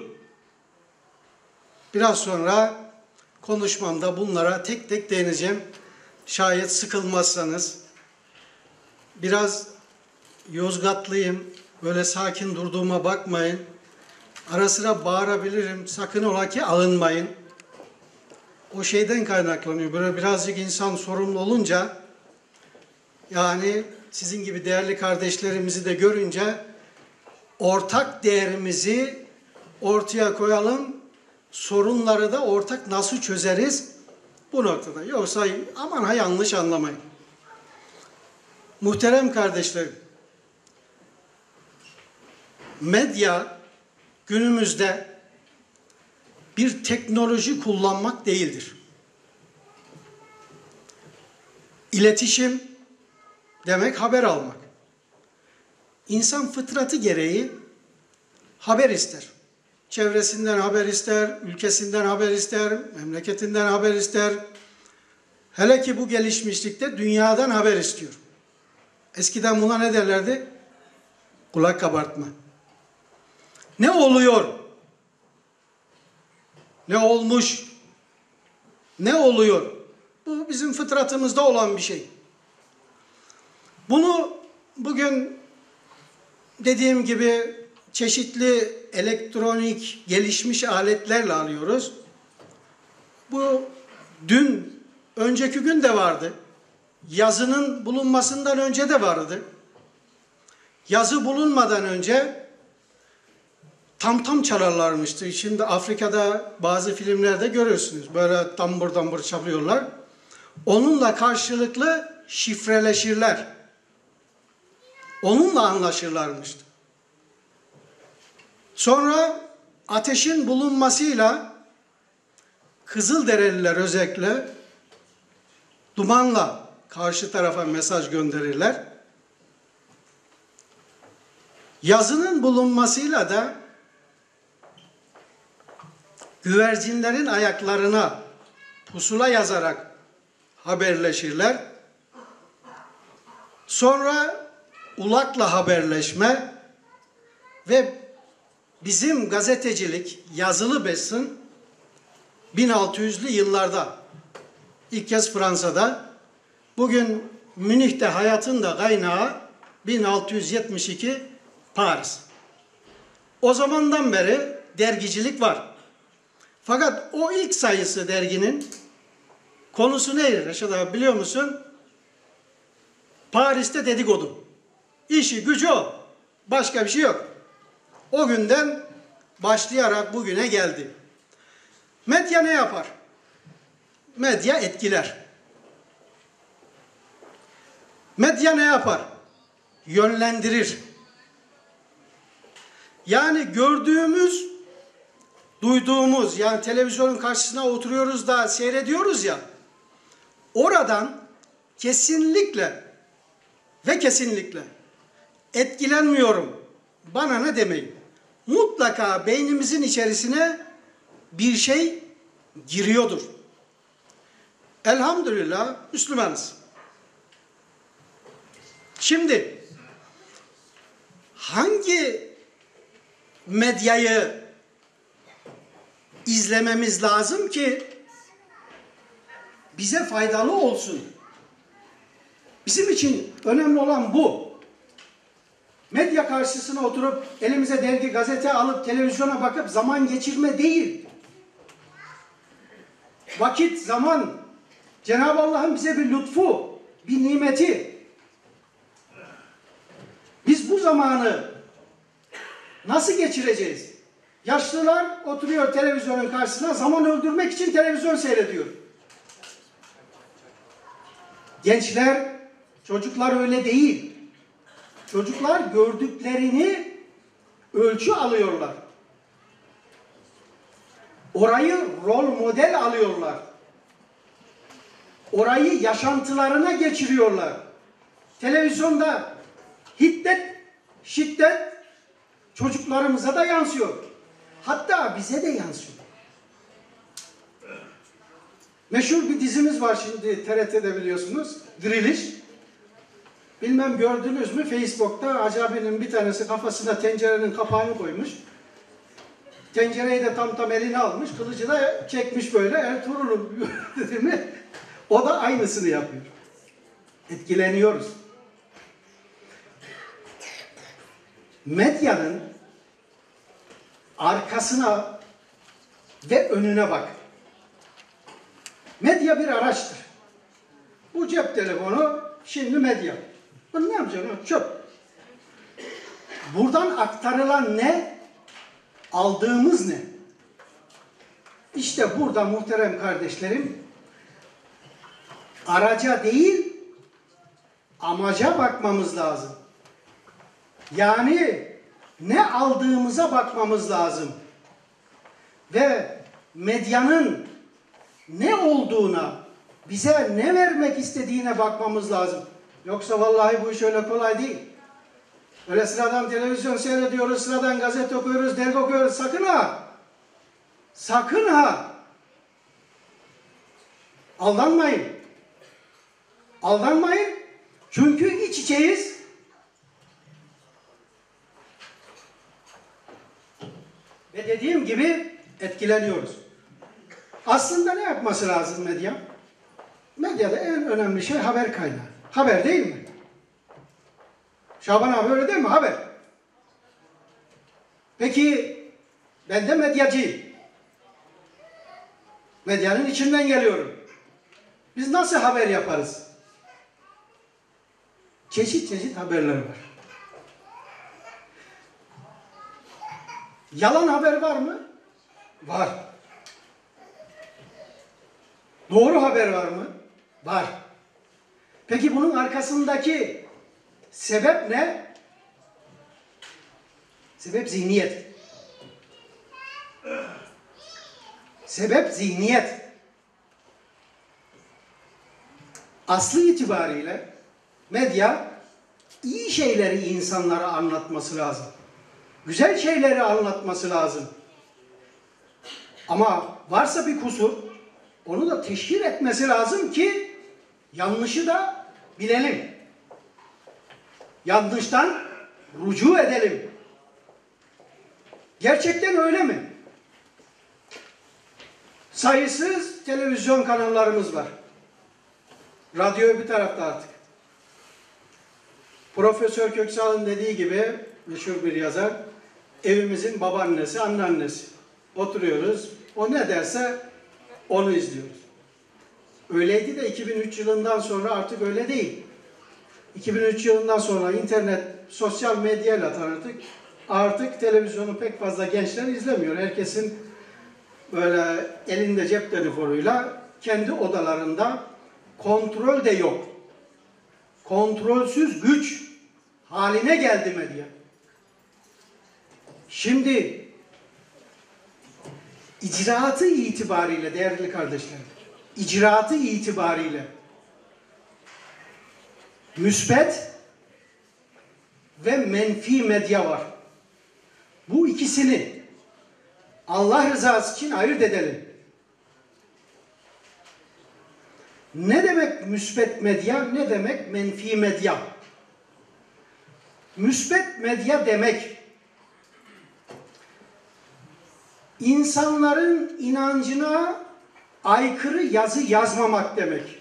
Biraz sonra konuşmamda bunlara tek tek değineceğim. Şayet sıkılmazsanız. Biraz Yozgatlıyım. Böyle sakin durduğuma bakmayın. Ara sıra bağırabilirim. Sakın ola ki alınmayın. O şeyden kaynaklanıyor. Böyle birazcık insan sorumlu olunca, yani sizin gibi değerli kardeşlerimizi de görünce ortak değerimizi ortaya koyalım. Sorunları da ortak nasıl çözeriz? Bu noktada. Yoksa aman ha yanlış anlamayın. Muhterem kardeşlerim, medya günümüzde bir teknoloji kullanmak değildir. İletişim demek haber almak. İnsan fıtratı gereği haber ister. Çevresinden haber ister, ülkesinden haber ister, memleketinden haber ister. Hele ki bu gelişmişlikte dünyadan haber istiyor. Eskiden buna ne derlerdi? Kulak kabartma. Ne oluyor? Ne olmuş? Ne oluyor? Bu bizim fıtratımızda olan bir şey. Bunu bugün dediğim gibi çeşitli elektronik gelişmiş aletlerle alıyoruz. Bu dün, önceki gün de vardı. Yazının bulunmasından önce de vardı. Yazı bulunmadan önce tam çalarlarmıştı. Şimdi Afrika'da bazı filmlerde görüyorsunuz. Böyle tambur çalıyorlar. Onunla karşılıklı şifreleşirler. Onunla anlaşırlarmıştı. Sonra ateşin bulunmasıyla Kızılderililer özellikle dumanla karşı tarafa mesaj gönderirler. Yazının bulunmasıyla da güvercinlerin ayaklarına pusula yazarak haberleşirler. Sonra ulakla haberleşme ve bizim gazetecilik, yazılı basın 1600'lü yıllarda ilk kez Fransa'da, bugün Münih'te hayatın da kaynağı 1672 Paris. O zamandan beri dergicilik var. Fakat o ilk sayısı derginin konusu neydi Reşat abi biliyor musun? Paris'te dedikodu. İşi gücü o. Başka bir şey yok. O günden başlayarak bugüne geldi. Medya ne yapar? Medya etkiler. Medya ne yapar? Yönlendirir. Yani gördüğümüz, duyduğumuz, yani televizyonun karşısına oturuyoruz da seyrediyoruz ya, oradan kesinlikle ve kesinlikle etkilenmiyorum, bana ne demeyin. Mutlaka beynimizin içerisine bir şey giriyordur. Elhamdülillah Müslümanız. Şimdi hangi medyayı izlememiz lazım ki bize faydalı olsun? Bizim için önemli olan bu. Medya karşısına oturup elimize dergi, gazete alıp televizyona bakıp zaman geçirme değil. Vakit, zaman, Cenab-ı Allah'ın bize bir lütfu, bir nimeti. Biz bu zamanı nasıl geçireceğiz? Yaşlılar oturuyor televizyonun karşısına, zaman öldürmek için televizyon seyrediyor. Gençler, çocuklar öyle değil. Çocuklar gördüklerini ölçü alıyorlar. Orayı rol model alıyorlar. Orayı yaşantılarına geçiriyorlar. Televizyonda hiddet, şiddet çocuklarımıza da yansıyor. Hatta bize de yansıyor. Meşhur bir dizimiz var şimdi TRT'de biliyorsunuz. Diriliş. Bilmem gördünüz mü Facebook'ta acabinin bir tanesi kafasına tencerenin kapağını koymuş. Tencereyi de tam eline almış. Kılıcı da çekmiş böyle. Ertuğrul'um dedi mi? O da aynısını yapıyor. Etkileniyoruz. Medyanın arkasına ve önüne bak. Medya bir araçtır. Bu cep telefonu şimdi medya. Bunu ne yapacaksın? Çöp. Buradan aktarılan ne? Aldığımız ne? İşte burada muhterem kardeşlerim, araca değil, amaca bakmamız lazım. Yani ne aldığımıza bakmamız lazım. Ve medyanın ne olduğuna, bize ne vermek istediğine bakmamız lazım. Yoksa vallahi bu iş öyle kolay değil. Öyle sıradan televizyon seyrediyoruz, sıradan gazete okuyoruz, dergi okuyoruz. Sakın ha! Sakın ha! Aldanmayın. Aldanmayın. Çünkü iç içeyiz. Ve dediğim gibi etkileniyoruz. Aslında ne yapması lazım medya? Medyada en önemli şey haber kaynağı. Haber değil mi? Şaban abi öyle değil mi? Haber. Peki ben de medyacıyım. Medyanın içinden geliyorum. Biz nasıl haber yaparız? Çeşit çeşit haberler var. Yalan haber var mı? Var. Doğru haber var mı? Var. Peki bunun arkasındaki sebep ne? Sebep zihniyet. Sebep zihniyet. Aslı itibariyle medya iyi şeyleri insanlara anlatması lazım. Güzel şeyleri anlatması lazım. Ama varsa bir kusur, onu da teşhir etmesi lazım ki yanlışı da bilelim. Yanlıştan rücu edelim. Gerçekten öyle mi? Sayısız televizyon kanallarımız var. Radyo bir tarafta artık. Profesör Köksal'ın dediği gibi, meşhur bir yazar, evimizin babaannesi, anneannesi. Oturuyoruz, o ne derse onu izliyoruz. Öyleydi de 2003 yılından sonra artık öyle değil. 2003 yılından sonra internet, sosyal medyayla tanıdık. Artık televizyonu pek fazla gençler izlemiyor. Herkesin böyle elinde cep telefonuyla kendi odalarında, kontrol de yok. Kontrolsüz güç haline geldi medya. Şimdi icraatı itibariyle değerli kardeşlerim, icraatı itibariyle müsbet ve menfi medya var. Bu ikisini Allah rızası için ayırt edelim. Ne demek müsbet medya, ne demek menfi medya? Müsbet medya demek, insanların inancına aykırı yazı yazmamak demek.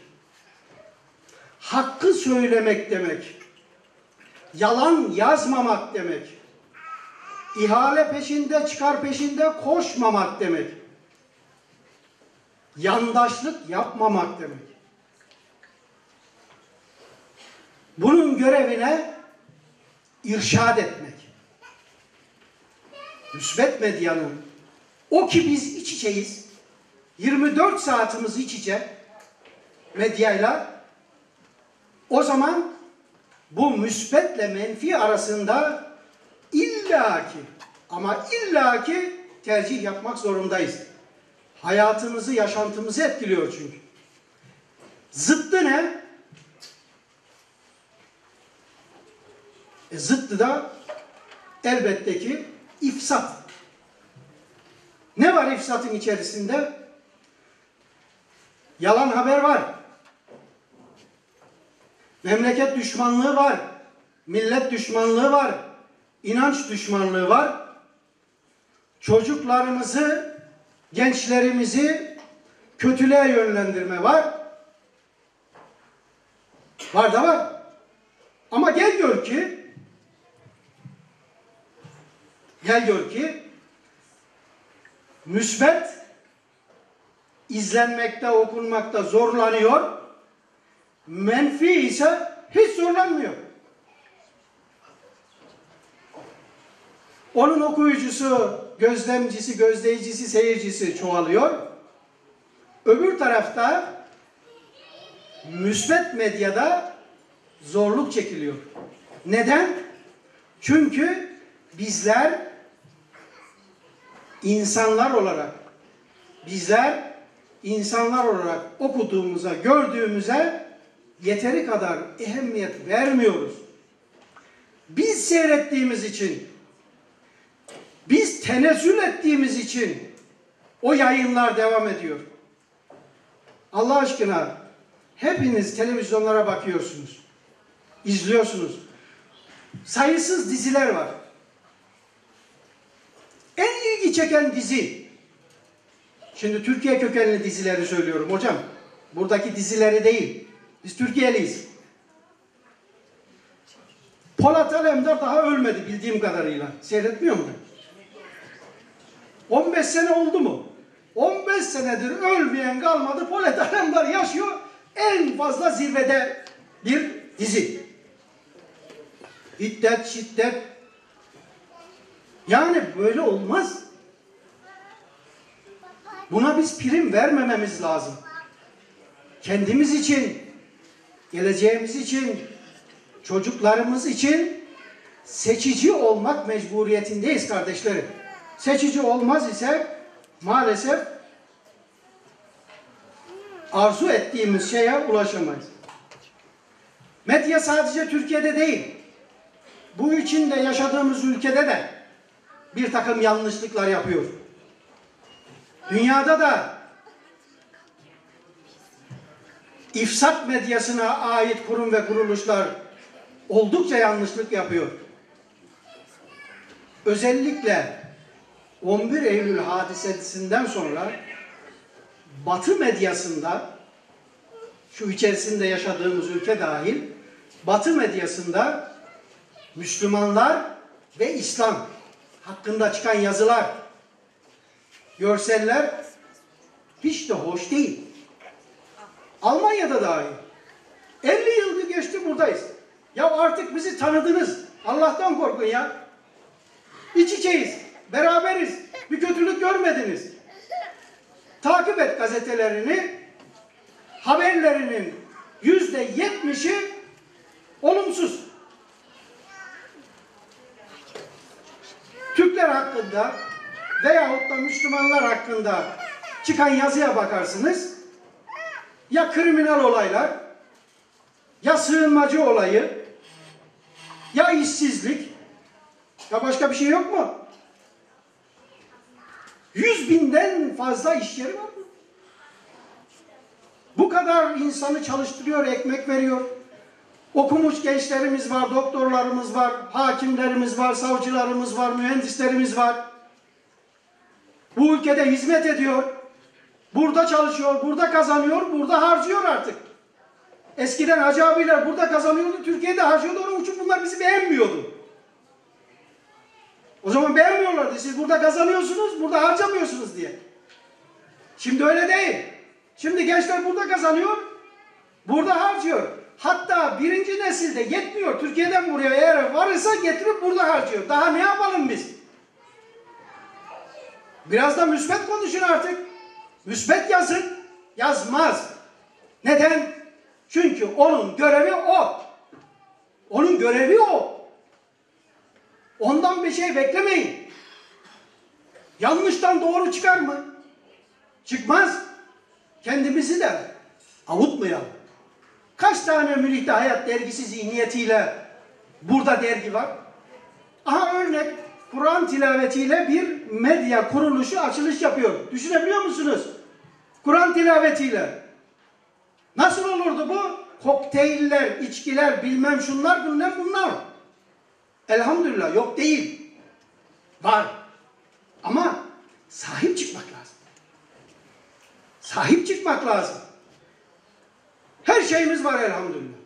Hakkı söylemek demek. Yalan yazmamak demek. İhale peşinde, çıkar peşinde koşmamak demek. Yandaşlık yapmamak demek. Bunun görevine irşad etmek. Müsbet medyanın, o ki biz iç içeyiz, 24 saatimiz iç içe medyayla, o zaman bu müsbetle menfi arasında illaki ama illaki tercih yapmak zorundayız. Hayatımızı, yaşantımızı etkiliyor çünkü. Zıttı ne? Zıttı da elbette ki ifsat. Ne var ifsatın içerisinde? Yalan haber var. Memleket düşmanlığı var. Millet düşmanlığı var. İnanç düşmanlığı var. Çocuklarımızı, gençlerimizi kötülüğe yönlendirme var. Var da var. Ama gel gör ki müsbet izlenmekte, okunmakta zorlanıyor. Menfi ise hiç zorlanmıyor. Onun okuyucusu, gözlemcisi, gözleyicisi, seyircisi çoğalıyor. Öbür tarafta müsbet medyada zorluk çekiliyor. Neden? Çünkü bizler insanlar olarak okuduğumuza, gördüğümüze yeteri kadar ehemmiyet vermiyoruz. Biz seyrettiğimiz için, biz tenezzül ettiğimiz için o yayınlar devam ediyor. Allah aşkına hepiniz televizyonlara bakıyorsunuz, izliyorsunuz. Sayısız diziler var. En ilgi çeken dizi, şimdi Türkiye kökenli dizileri söylüyorum hocam. Buradaki dizileri değil. Biz Türkiye'liyiz. Polat Alemdar daha ölmedi bildiğim kadarıyla. Seyretmiyor mu? 15 sene oldu mu? 15 senedir ölmeyen kalmadı. Polat Alemdar yaşıyor. En fazla zirvede bir dizi. Hiddet, şiddet. Yani böyle olmaz. Buna biz prim vermememiz lazım. Kendimiz için, geleceğimiz için, çocuklarımız için seçici olmak mecburiyetindeyiz kardeşlerim. Seçici olmaz ise maalesef arzu ettiğimiz şeye ulaşamayız. Medya sadece Türkiye'de değil, bu içinde yaşadığımız ülkede de bir takım yanlışlıklar yapıyor. Dünyada da ifsat medyasına ait kurum ve kuruluşlar oldukça yanlışlık yapıyor. Özellikle 11 Eylül hadisesinden sonra Batı medyasında, şu içerisinde yaşadığımız ülke dahil, Batı medyasında Müslümanlar ve İslam hakkında çıkan yazılar, görseller hiç de hoş değil. Almanya'da dahil. 50 yıl geçti buradayız. Ya artık bizi tanıdınız. Allah'tan korkun ya. İç içeyiz. Beraberiz. Bir kötülük görmediniz. Takip et gazetelerini. Haberlerinin %70'i olumsuz. Türkler hakkında veyahut da Müslümanlar hakkında çıkan yazıya bakarsınız. Ya kriminal olaylar, ya sığınmacı olayı, ya işsizlik, ya başka bir şey yok mu? 100.000'den fazla iş yeri var mı? Bu kadar insanı çalıştırıyor, ekmek veriyor. Okumuş gençlerimiz var, doktorlarımız var, hakimlerimiz var, savcılarımız var, mühendislerimiz var. Bu ülkede hizmet ediyor. Burada çalışıyor, burada kazanıyor, burada harcıyor artık. Eskiden Hacı abiler burada kazanıyordu, Türkiye'de harcıyordu, onun için bunlar bizi beğenmiyordu. O zaman beğenmiyorlardı, siz burada kazanıyorsunuz, burada harcamıyorsunuz diye. Şimdi öyle değil. Şimdi gençler burada kazanıyor, burada harcıyor. Hatta birinci nesilde yetmiyor, Türkiye'den buraya eğer varırsa getirip burada harcıyor. Daha ne yapalım biz? Biraz da müsbet konuşun artık. Müsbet yazın, yazmaz. Neden? Çünkü onun görevi o. Onun görevi o. Ondan bir şey beklemeyin. Yanlıştan doğru çıkar mı? Çıkmaz. Kendimizi de avutmayalım. Kaç tane Münih'te Hayat dergisi zihniyetiyle burada dergi var? Aha örnek, Kur'an tilavetiyle bir medya kuruluşu açılış yapıyor. Düşünebiliyor musunuz? Kur'an tilavetiyle. Nasıl olurdu bu? Kokteyller, içkiler, bilmem şunlar, bunlar. Elhamdülillah yok değil. Var. Ama sahip çıkmak lazım. Sahip çıkmak lazım. Her şeyimiz var elhamdülillah.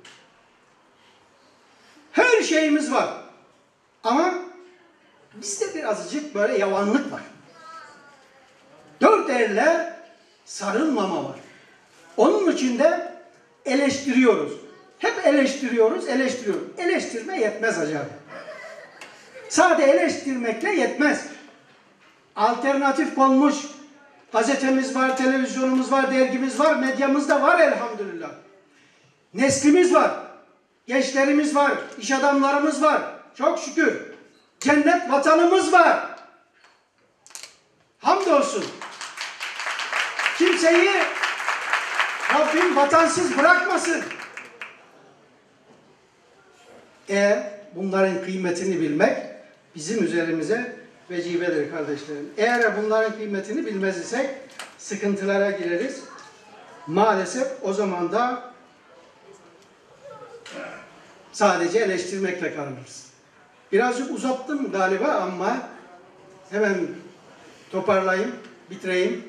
Her şeyimiz var. Ama bizde birazcık böyle yavanlık var. Dört elle sarılmama var. Onun için de eleştiriyoruz. Hep eleştiriyoruz. Eleştirme yetmez acaba. Sade eleştirmekle yetmez. Alternatif konmuş gazetemiz var, televizyonumuz var, dergimiz var, medyamız da var elhamdülillah. Neslimiz var, gençlerimiz var, iş adamlarımız var. Çok şükür. Cennet vatanımız var. Hamdolsun. Kimseyi Rabbim vatansız bırakmasın. Bunların kıymetini bilmek bizim üzerimize vecibedir kardeşlerim. Eğer bunların kıymetini bilmez isek sıkıntılara gireriz. Maalesef o zaman da sadece eleştirmekle kalırız. Birazcık uzattım galiba ama hemen toparlayayım, bitireyim.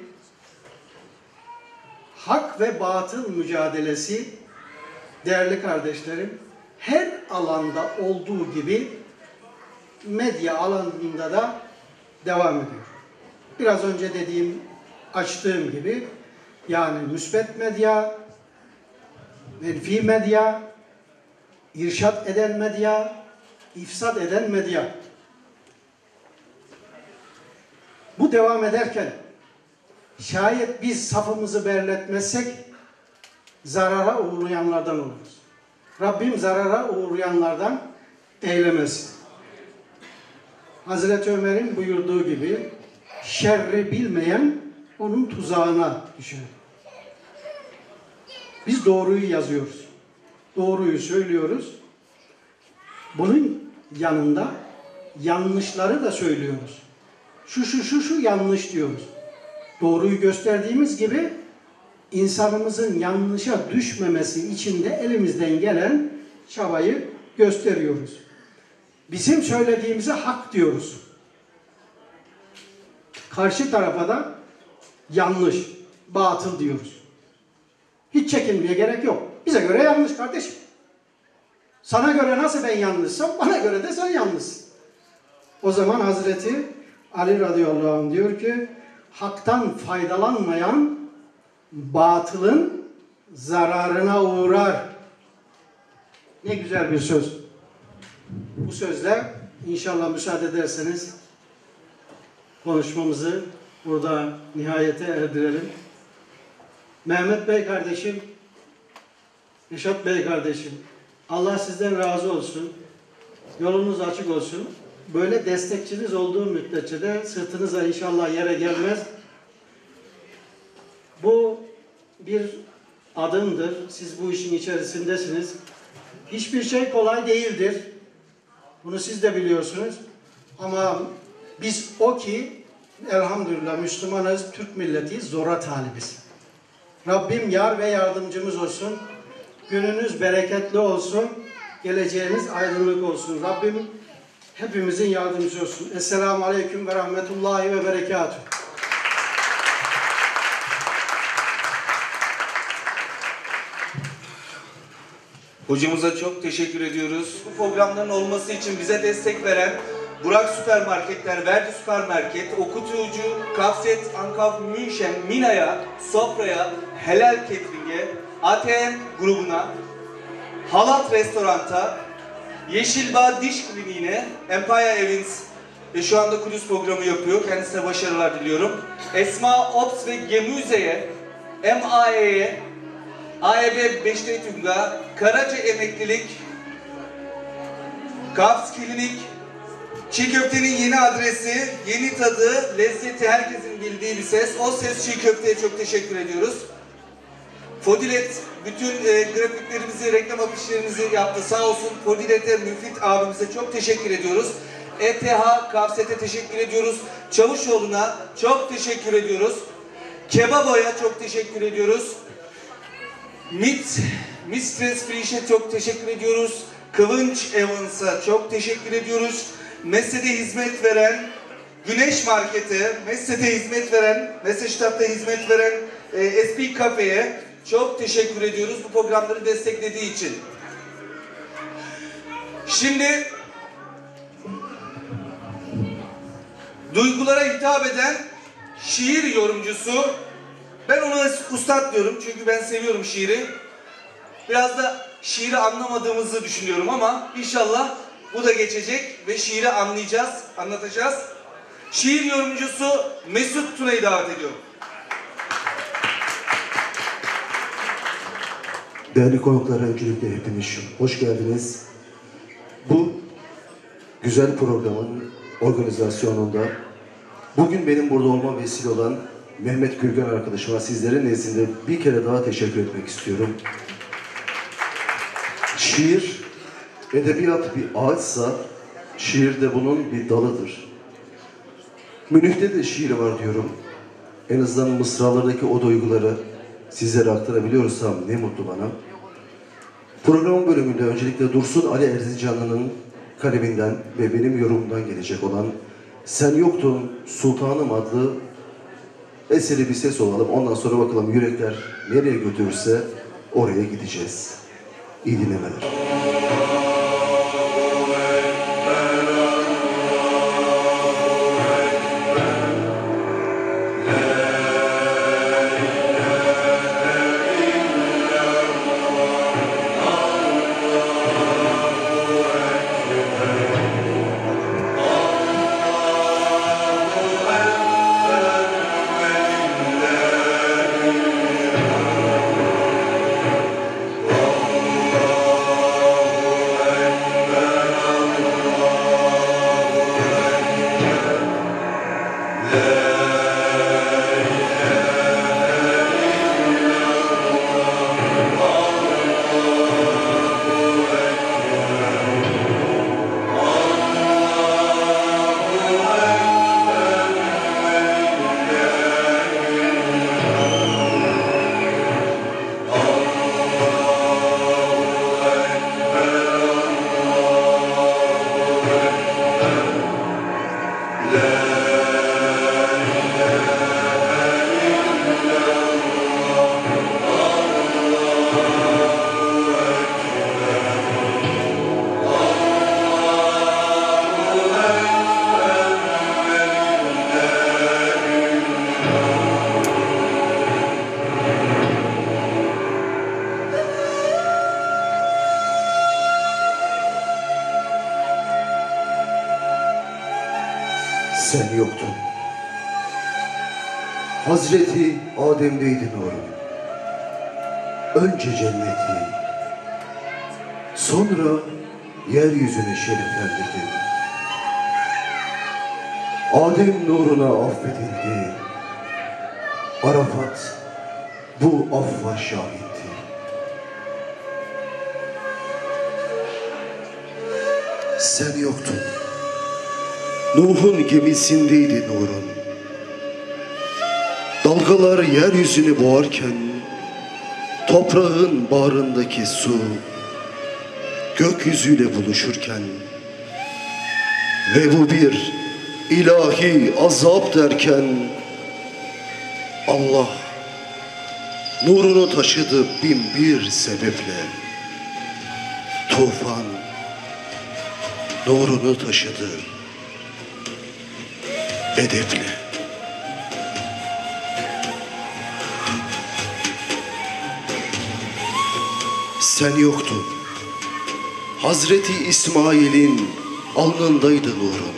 Hak ve batıl mücadelesi değerli kardeşlerim her alanda olduğu gibi medya alanında da devam ediyor. Biraz önce açtığım gibi yani müsbet medya, menfi medya, irşat eden medya, ifsad eden medya. Bu devam ederken şayet biz safımızı belirletmezsek zarara uğrayanlardan oluruz. Rabbim zarara uğrayanlardan eylemesin. Hazreti Ömer'in buyurduğu gibi şerri bilmeyen onun tuzağına düşer. Biz doğruyu yazıyoruz. Doğruyu söylüyoruz. Bunun yanında yanlışları da söylüyoruz. Şu yanlış diyoruz. Doğruyu gösterdiğimiz gibi insanımızın yanlışa düşmemesi için de elimizden gelen çabayı gösteriyoruz. Bizim söylediğimize hak diyoruz. Karşı tarafa da yanlış, batıl diyoruz. Hiç çekinmeye gerek yok. Bize göre yanlış kardeşim. Sana göre nasıl ben yanlışsam, bana göre de sen yanlışsın. O zaman Hazreti Ali radıyallahu anh diyor ki, haktan faydalanmayan batılın zararına uğrar. Ne güzel bir söz. Bu sözle inşallah müsaade ederseniz konuşmamızı burada nihayete erdirelim. Mehmet Bey kardeşim, Reşat Bey kardeşim, Allah sizden razı olsun. Yolunuz açık olsun. Böyle destekçiniz olduğu müddetçe de sırtınıza inşallah yere gelmez. Bu bir adımdır. Siz bu işin içerisindesiniz. Hiçbir şey kolay değildir. Bunu siz de biliyorsunuz. Ama biz o ki elhamdülillah Müslümanız, Türk milleti zora talibiz. Rabbim yar ve yardımcımız olsun. Gününüz bereketli olsun. Geleceğiniz aydınlık olsun. Rabbim hepimizin yardımcısı olsun. Esselamu Aleyküm ve Rahmetullahi ve Berekatuhu. Hocamıza çok teşekkür ediyoruz. Bu programların olması için bize destek veren Burak Süpermarketler, Verdi Süpermarket, Okutucu, Kafset, Ankaf, München, Mina'ya, Sofra'ya, Helal Catering'e, ATM grubuna, Halat Restorant'a, Yeşilbağ Diş Kliniğine, Empire Events ve şu anda Kudüs programı yapıyor. Kendisine başarılar diliyorum. Esma Ops ve Gemüze'ye, MAE'ye, AEB Beşiktaş'a, Karaca Emeklilik, Kaps Klinik, Çiğ köftenin yeni adresi, yeni tadı, lezzeti herkesin bildiği bir ses. O ses çiğ köfteye çok teşekkür ediyoruz. Fodilet bütün grafiklerimizi, reklam afişlerimizi yaptı. Sağ olsun Fodilet'e, Müfit abimize çok teşekkür ediyoruz. ETH, Kafset'e teşekkür ediyoruz. Çavuşoğlu'na çok teşekkür ediyoruz. Kebabo'ya çok teşekkür ediyoruz. Mistress Friş'e çok teşekkür ediyoruz. Kıvınç Evans'a çok teşekkür ediyoruz. Mesle'de hizmet veren Güneş Market'e, Mesle'de hizmet veren, Mesleştat'ta hizmet veren SP Cafe'ye çok teşekkür ediyoruz bu programları desteklediği için. Şimdi duygulara hitap eden şiir yorumcusu, ben ona ustad diyorum çünkü ben seviyorum şiiri. Biraz da şiiri anlamadığımızı düşünüyorum ama inşallah bu da geçecek ve şiiri anlayacağız, anlatacağız. Şiir yorumcusu Mesut Tuna'yı davet ediyorum. Değerli konuklar, öncelikle hepiniz hoş geldiniz. Bu güzel programın organizasyonunda bugün benim burada olma vesile olan Mehmet Gürgen arkadaşıma sizlerin nezdinde bir kere daha teşekkür etmek istiyorum. Şiir, edebiyat bir ağaçsa şiir de bunun bir dalıdır. Münih'te de şiir var diyorum. En azından mısralardaki o duyguları sizlere aktarabiliyorsam ne mutlu bana. Programın bölümünde öncelikle Dursun Ali Erzincanlı'nın kaleminden ve benim yorumumdan gelecek olan Sen Yoktun Sultanım adlı eseri bir ses olalım. Ondan sonra bakalım yürekler nereye götürürse oraya gideceğiz. İyi dinlemeler. Sen yoktun. Hazreti Adem'deydi nurun. Önce cenneti, sonra yeryüzünü şereflendirdin. Adem nuruna affedildi. Arafat bu affa şahitti. Sen yoktun. Nuh'un gemisindeydi nurun. Dalgalar yeryüzünü boğarken toprağın bağrındaki su gökyüzüyle buluşurken ve bu bir ilahi azap derken Allah nurunu taşıdı bin bir sebeple. Tufan nurunu taşıdı edeple. Sen yoktun. Hazreti İsmail'in alnındaydı nurun.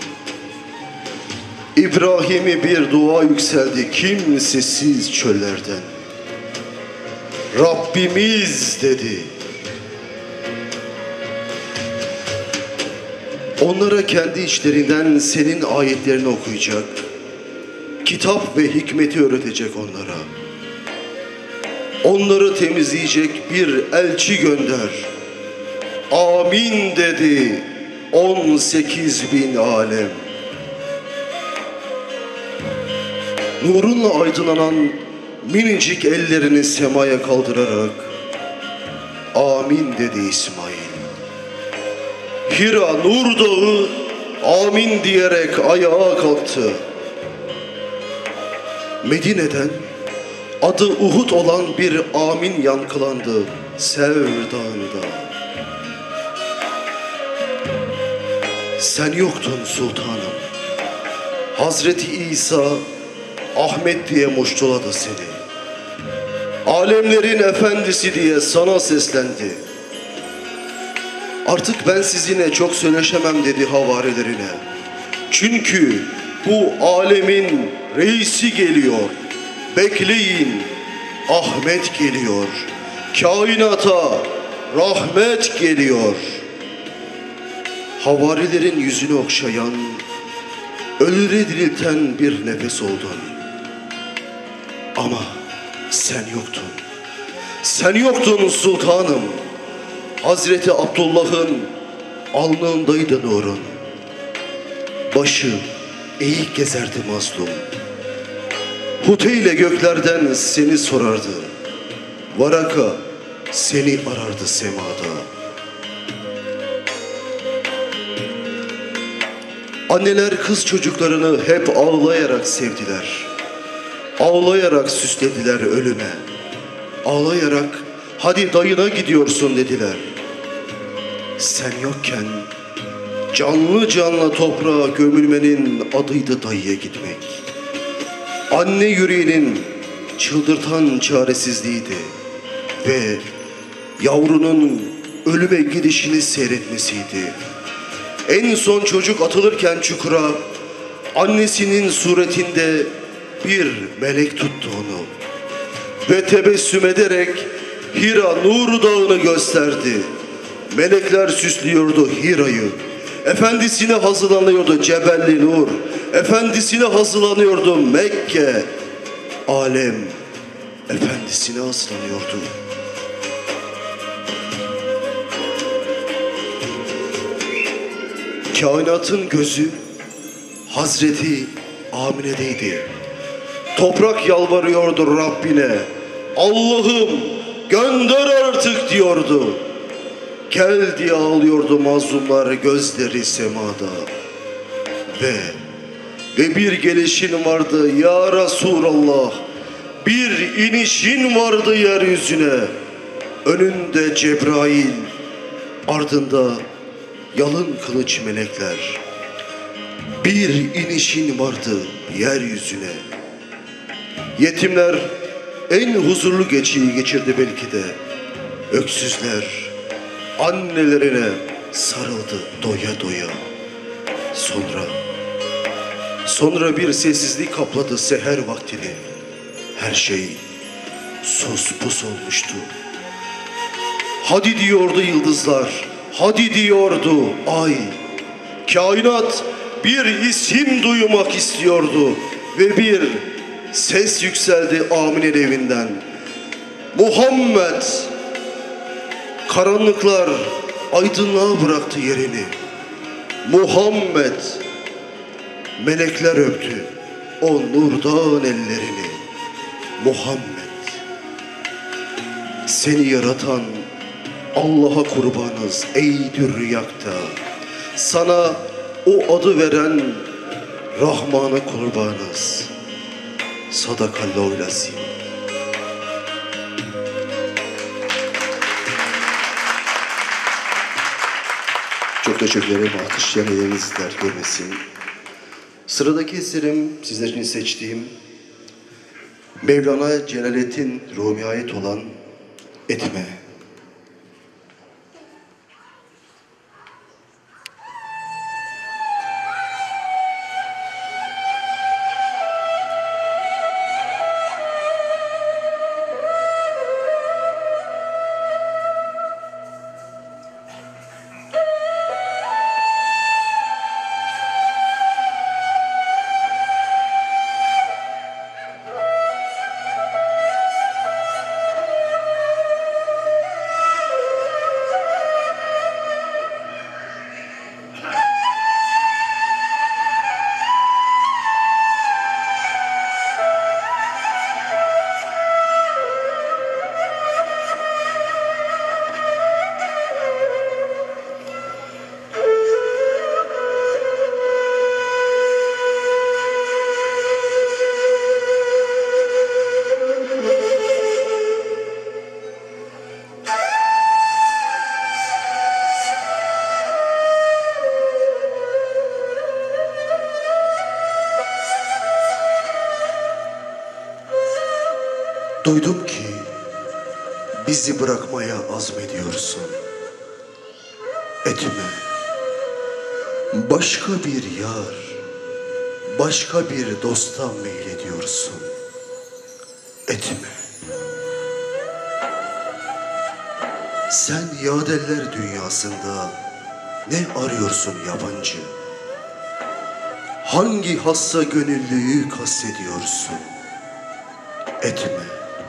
İbrahim'i bir dua yükseldi kimsesiz çöllerden. Rabbimiz dedi. Onlara kendi içlerinden senin ayetlerini okuyacak, kitap ve hikmeti öğretecek onlara. Onları temizleyecek bir elçi gönder. Amin dedi 18.000 alem. Nurunla aydınlanan minicik ellerini semaya kaldırarak amin dedi İsmail. Hira Nur Dağı amin diyerek ayağa kalktı. Medine'den adı Uhud olan bir amin yankılandı Sevr Dağı'nda. Sen yoktun sultanım. Hazreti İsa Ahmet diye muştuladı seni. Alemlerin efendisi diye sana seslendi. Artık ben sizinle çok söyleşemem dedi havarilerine. Çünkü bu alemin reisi geliyor. Bekleyin, Ahmet geliyor. Kainata rahmet geliyor. Havarilerin yüzünü okşayan, ölüleri dirilten bir nefes oldun. Ama sen yoktun. Sen yoktun sultanım. Hazreti Abdullah'ın alnındaydı nurun. Başı eğik gezerdi mazlum. Huteyle göklerden seni sorardı. Varaka seni arardı semada. Anneler kız çocuklarını hep ağlayarak sevdiler. Ağlayarak süslediler ölüme. Ağlayarak hadi dayına gidiyorsun dediler. Sen yokken canlı canlı toprağa gömülmenin adıydı dayıya gitmek. Anne yüreğinin çıldırtan çaresizliğiydi ve yavrunun ölüme gidişini seyretmesiydi. En son çocuk atılırken çukura annesinin suretinde bir melek tuttu onu ve tebessüm ederek Hira Nur Dağı'nı gösterdi. Melekler süslüyordu Hira'yı. Efendisine hazırlanıyordu Cebel-i Nur. Efendisine hazırlanıyordu Mekke. Alem efendisine hazırlanıyordu. Kainatın gözü Hazreti Amine'deydi. Toprak yalvarıyordu Rabbine. Allah'ım gönder artık diyordu. Gel diye ağlıyordu mazlumlar gözleri semada. Ve bir gelişin vardı ya Resulallah. Bir inişin vardı yeryüzüne. Önünde Cebrail, ardında yalın kılıç melekler. Bir inişin vardı yeryüzüne. Yetimler en huzurlu geçiyi geçirdi belki de. Öksüzler annelerine sarıldı doya doya. Sonra Sonra bir sessizlik kapladı seher vaktini. Her şey sus pus olmuştu. Hadi diyordu yıldızlar, hadi diyordu ay. Kainat bir isim duymak istiyordu ve bir ses yükseldi Amine'nin evinden. Muhammed! Karanlıklar aydınlığa bıraktı yerini. Muhammed! Melekler öptü o nurdan ellerini. Muhammed! Seni yaratan Allah'a kurbanız ey dürriyakta. Sana o adı veren Rahman'a kurbanız. Sadakallahul azim. Çok teşekkür ederim. Alkışlayan elleriniz dert görmesin. Sıradaki eserim sizler için seçtiğim Mevlana Celaleddin Rumi'ye ait olan Etme. Duydum ki bizi bırakmaya azmediyorsun. Etme. Başka bir yar, başka bir dosta meylediyorsun. Etme. Sen yadeller dünyasında ne arıyorsun yabancı? Hangi hassa gönüllüyü kastediyorsun? Etme.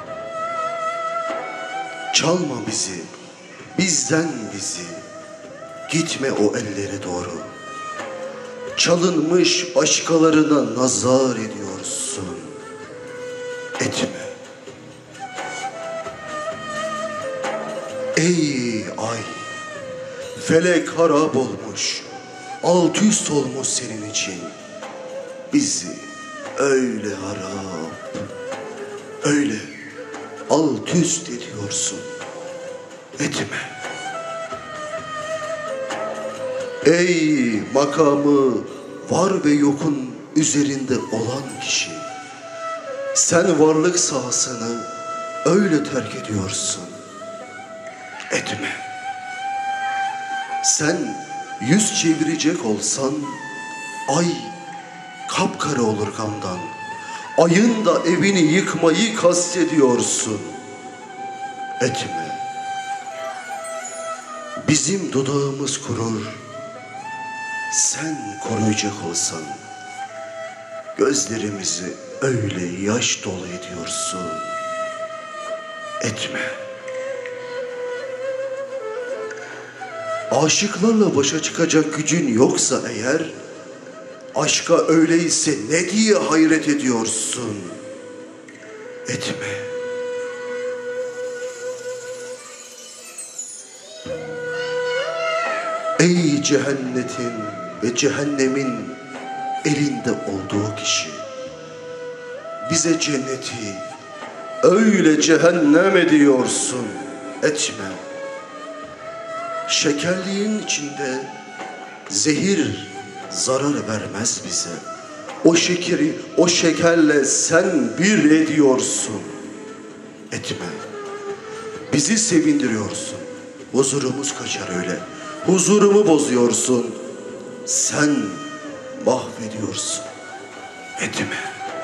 Çalma bizi, bizden bizi. Gitme o ellere doğru. Çalınmış başkalarına nazar ediyorsun. Etme. Ey ay, felek harap olmuş, alt üst olmuş senin için. Bizi öyle harap, öyle alt üst ediyorsun. Etme. Ey makamı var ve yokun üzerinde olan kişi, sen varlık sahasını öyle terk ediyorsun. Etme. Sen yüz çevirecek olsan ay kapkara olur gamdan. Ayın da evini yıkmayı kastediyorsun. Etme. Bizim dudağımız kurur, sen koruyacak olsan gözlerimizi öyle yaş dolu ediyorsun. Etme. Aşıklarla başa çıkacak gücün yoksa eğer, aşka öyleyse ne diye hayret ediyorsun? Etme. Ey cehennetin ve cehennemin elinde olduğu kişi, bize cenneti öyle cehennem ediyorsun. Etme. Şekerliğin içinde zehir zarar vermez bize. O şekeri o şekerle sen bir ediyorsun. Etme. Bizi sevindiriyorsun. Huzurumuz kaçar öyle. Huzurumu bozuyorsun. Sen mahvediyorsun. etme.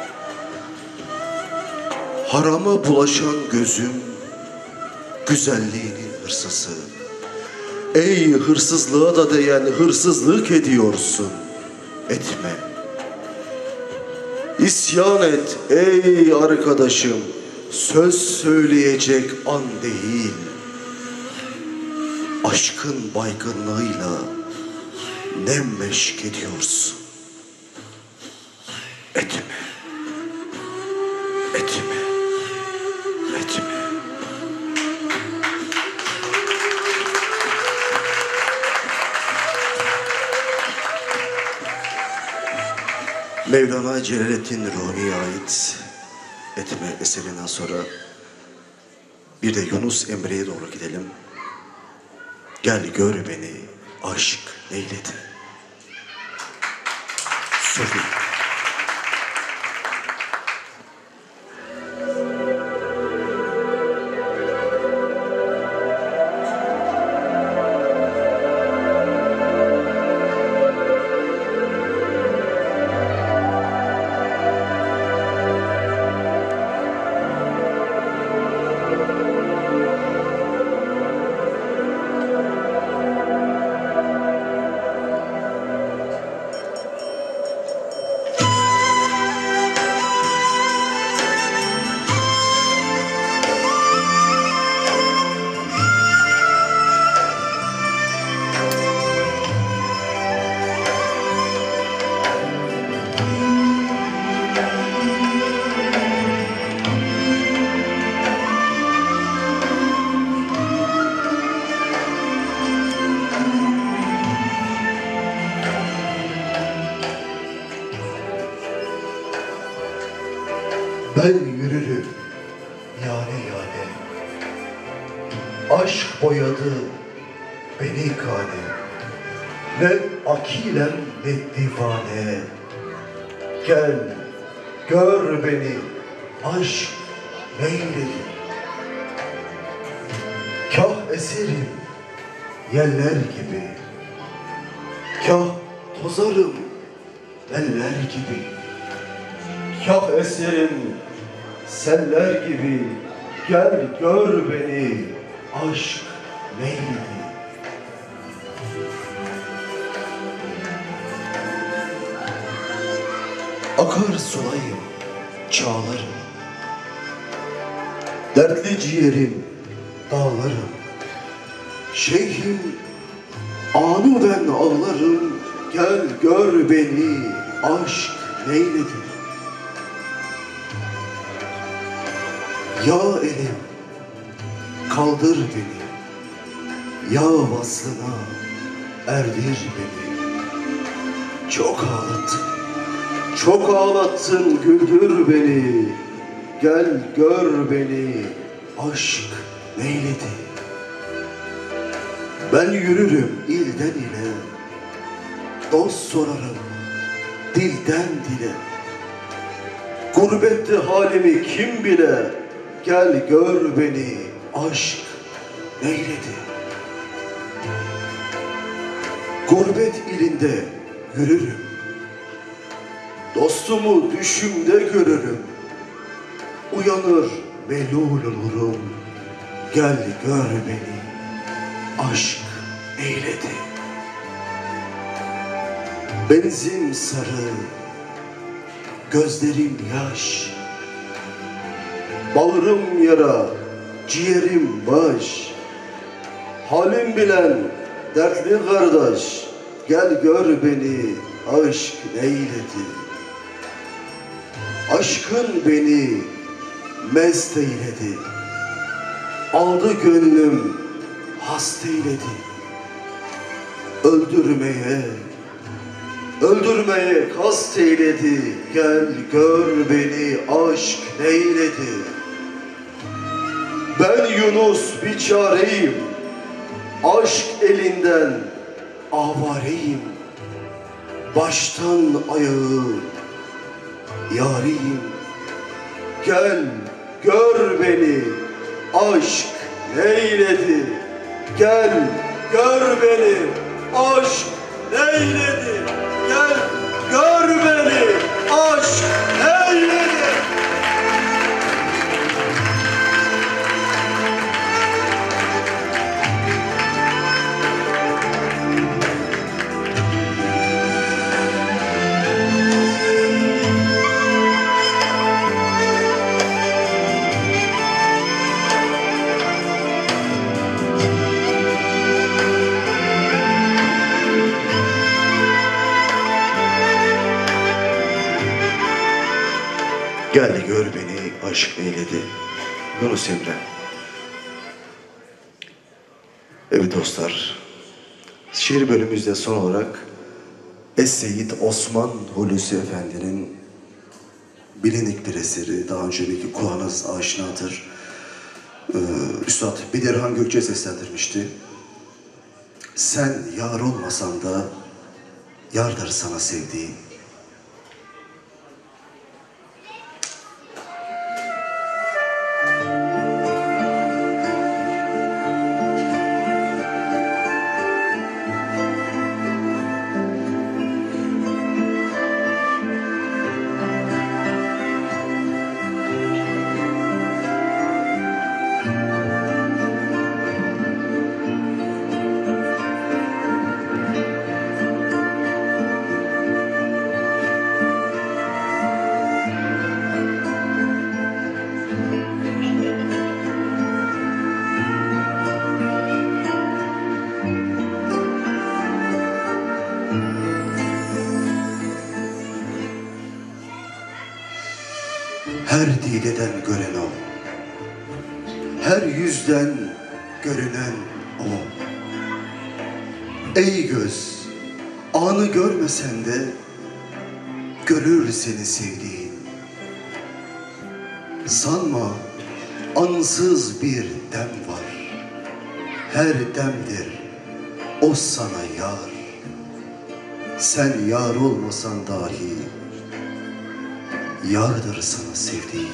Harama bulaşan gözüm, güzelliğinin hırsızı. Ey hırsızlığa da değen hırsızlık ediyorsun, etme. İsyan et ey arkadaşım, söz söyleyecek an değil. Aşkın baygınlığıyla ne meşk ediyorsun, etme. Etme. Etme. Mevlana Celaleddin Rumi'ye ait Etme eserinden sonra bir de Yunus Emre'ye doğru gidelim. Gel gör beni aşk neyledi. Sofi. Ben yürürüm yâne yâne, aşk boyadı beni kâne. Ne akilem ne divane, gel gör beni aşk neyledi. Kah eserim yeller gibi, kah tozarım eller gibi. Kah eserim seller gibi, gel gör beni aşk neyledi. Akar sulayım, çağlarım, dertli ciğerim, dağlarım. Şeyhim, anı ben ağlarım, gel gör beni aşk neyledi. Ya elim, kaldır beni, ya vaslına erdir beni. Çok ağlattın, çok ağlattın, güldür beni. Gel gör beni, aşk neyledi. Ben yürürüm ilden ile, dost sorarım dilden dile. Gurbette halimi kim bile, gel gör beni aşk neyledi. Gurbet ilinde yürürüm, dostumu düşümde görürüm. Uyanır melul olurum, gel gör beni aşk neyledi. Benzin sarı, gözlerim yaş, bağrım yara, ciğerim baş. Halim bilen dertli kardeş, gel gör beni aşk neyledi. Aşkın beni mest eyledi, aldı gönlüm hasta eyledi. Öldürmeye kast eyledi, gel gör beni aşk neyledi. Ben Yunus biçareyim, aşk elinden avareyim. Baştan ayağı yariyim, gel gör beni aşk neyledi. Gel gör beni aşk neyledi. Gel gör beni aşk Gel gör beni aşk eyledi. Yunus Emre. Evet dostlar, şiir bölümümüzde son olarak Es-Seyyid Osman Hulusi Efendi'nin bilindik bir eseri, daha önceki kulağınız aşinadır. Üstad Bedirhan Gökçe seslendirmişti. Sen yar olmasan da yardır sana sevdiğin. Her dileden gören o, her yüzden görünen o. Ey göz, anı görmesen de görür seni sevdiğin. Sanma ansız bir dem var, her demdir o sana yar. Sen yar olmasan dahi yardır sana sevdiğin.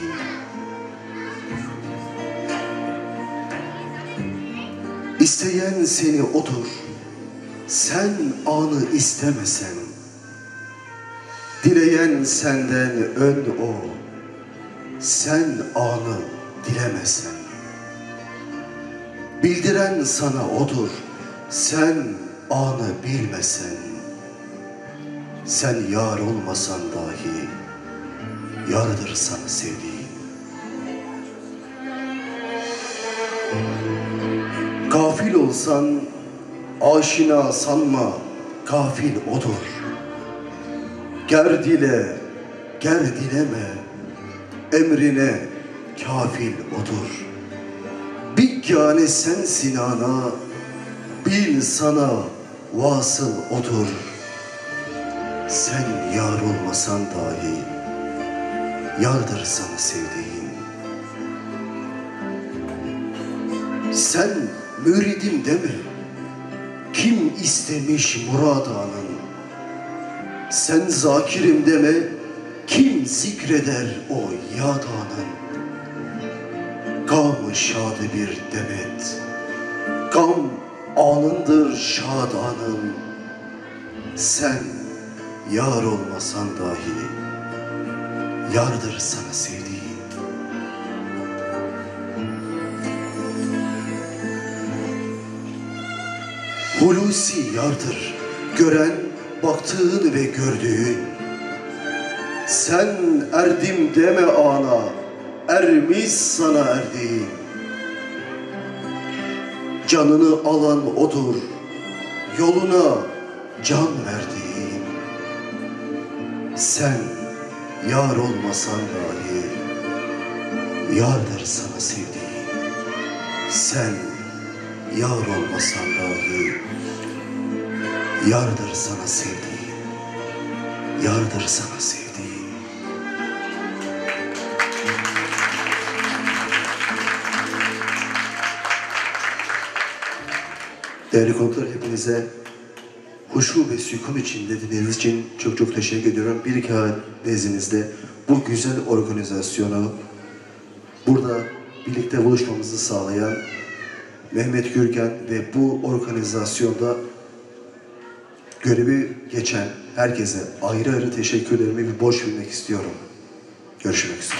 İsteyen seni odur, sen anı istemesen. Dileyen senden ön o, sen anı dilemesen. Bildiren sana odur, sen anı bilmesen. Sen yar olmasan dahi yardır sana sevdiğin. Gafil olsan aşina sanma, gafil odur. Ger dile, ger dileme, emrine kafil odur. Biggâne sensin ana, bil sana vasıl odur. Sen yar olmasan dahi yardır sana sevdiğin. Sen müridim deme, kim istemiş muradanın. Sen zakirim deme, kim zikreder o yadanın. Gam şadı bir demet, gam anındır şadanın. Sen yar olmasan dahi yardır sana sevdiğin. Hulusi yardır, gören baktığın ve gördüğün. Sen erdim deme ana, ermiş sana erdiğin. Canını alan odur, yoluna can verdiğin. Sen yar olmasan dahi yardır sana sevdiğin. Sen yar olmasan dahi yardır sana sevdiğin. Yardır sana sevdiğin. Değerli konuklar, hepinize huşu ve sükun içinde dinlediğiniz için çok çok teşekkür ediyorum. Bir iki ay nezdinizde bu güzel organizasyonu burada birlikte buluşmamızı sağlayan Mehmet Gürgen ve bu organizasyonda görevi geçen herkese ayrı ayrı teşekkürlerimi bir borç bilmek istiyorum. Görüşmek üzere.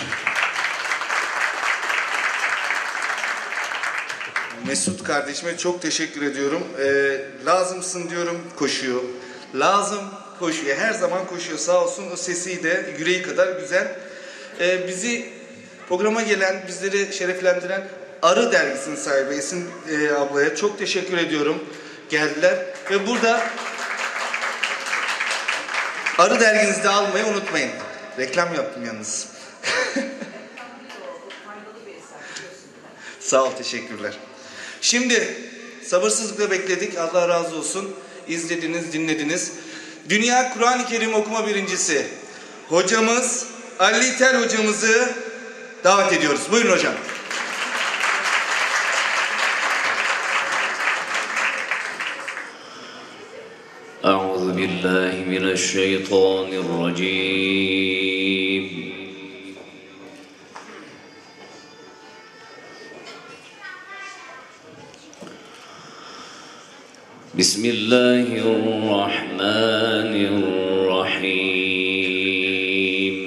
Mesut kardeşime çok teşekkür ediyorum. Lazımsın diyorum, koşuyor. Lazım, koşuyor. Her zaman koşuyor. Sağ olsun, o sesi de yüreği kadar güzel. Bizi programa gelen, bizleri şereflendiren Arı Dergisi'nin sahibi Esin ablaya çok teşekkür ediyorum. Geldiler ve burada Arı Derginizi de almayı unutmayın. Reklam yaptım yalnız. Sağ ol, teşekkürler. Şimdi sabırsızlıkla bekledik. Allah razı olsun. İzlediniz, dinlediniz. Dünya Kur'an-ı Kerim okuma birincisi hocamız Ali Tel hocamızı davet ediyoruz. Buyurun hocam. أعوذ بالله من الشيطان الرجيم بسم الله الرحمن الرحيم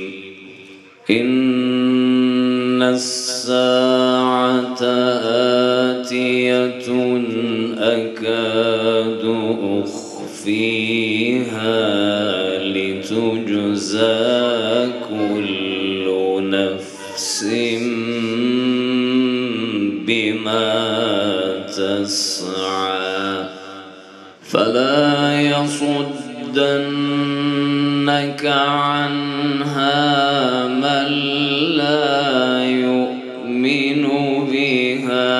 إن الساعة آتية أكاد أخفيها لتجزى كل نفس بما تسعى فلا يصدنك عنها من لا يؤمن بها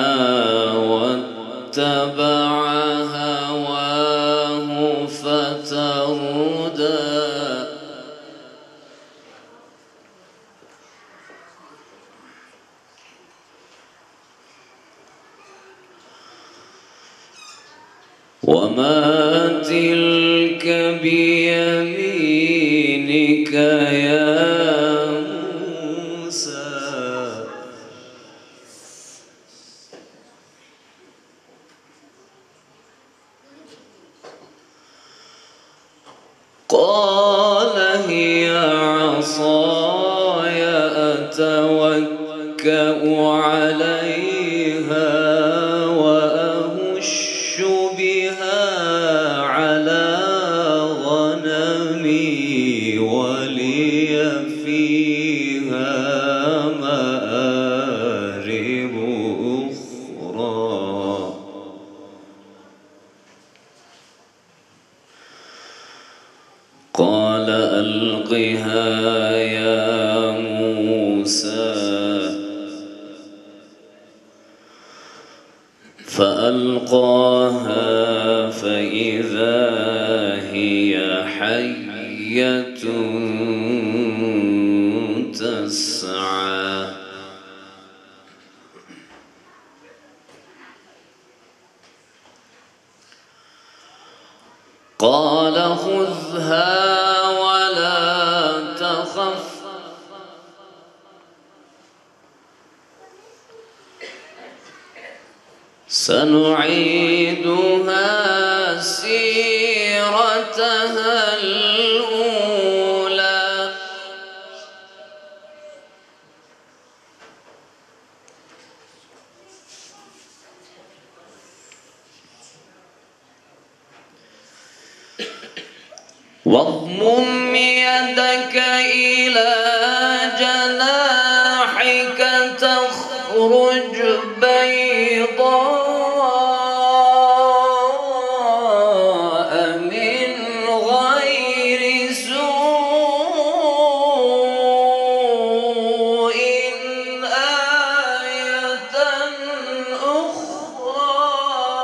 واتبع هواه فتردى وما تلك بيمينك يا موسى قال هي عصاي أتوكأ عليها وأهش بها على غنمي ولي فيها مآرب أخرى قال ألقها يا موسى فألقاها فإذا هي حية تسعى قال خذها ولا تخف سنعيدها سيرتها الأولى واضمم يدك إلى جناحك تخرج بيضاء من غير سوء آية أخرى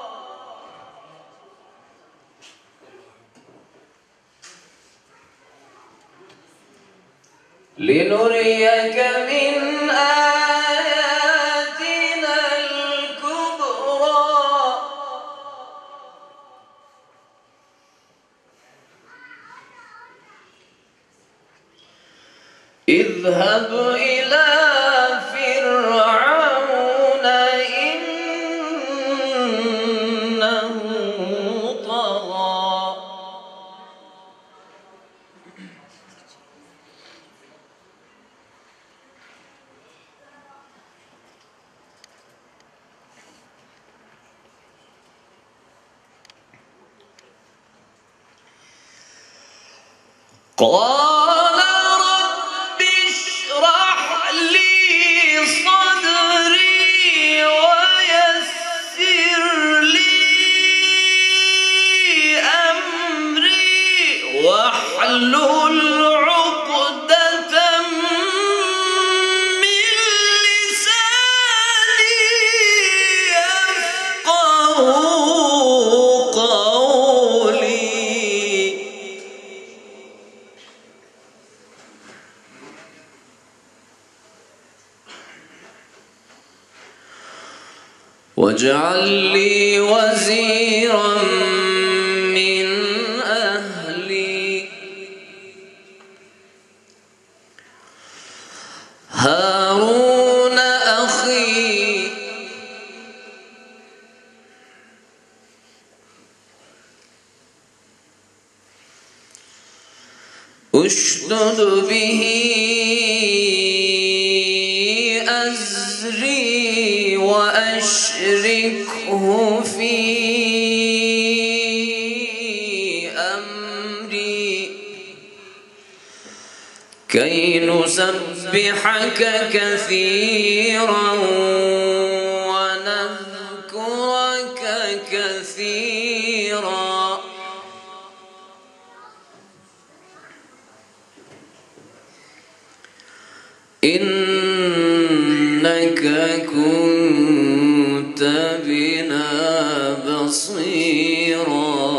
لنريك من آياتنا الكبرى اذهب إلى فرعون إنه طغى قال رب اشرح لي صدري ويسر لي أمري واحلل عقدة من واجعل لي وزيرا من أهلي هارون أخي اشدد به أزري وأشركه في أمري كي نسبحك كثيرا ونذكرك كثيرا إنك كنت بنا بصيرا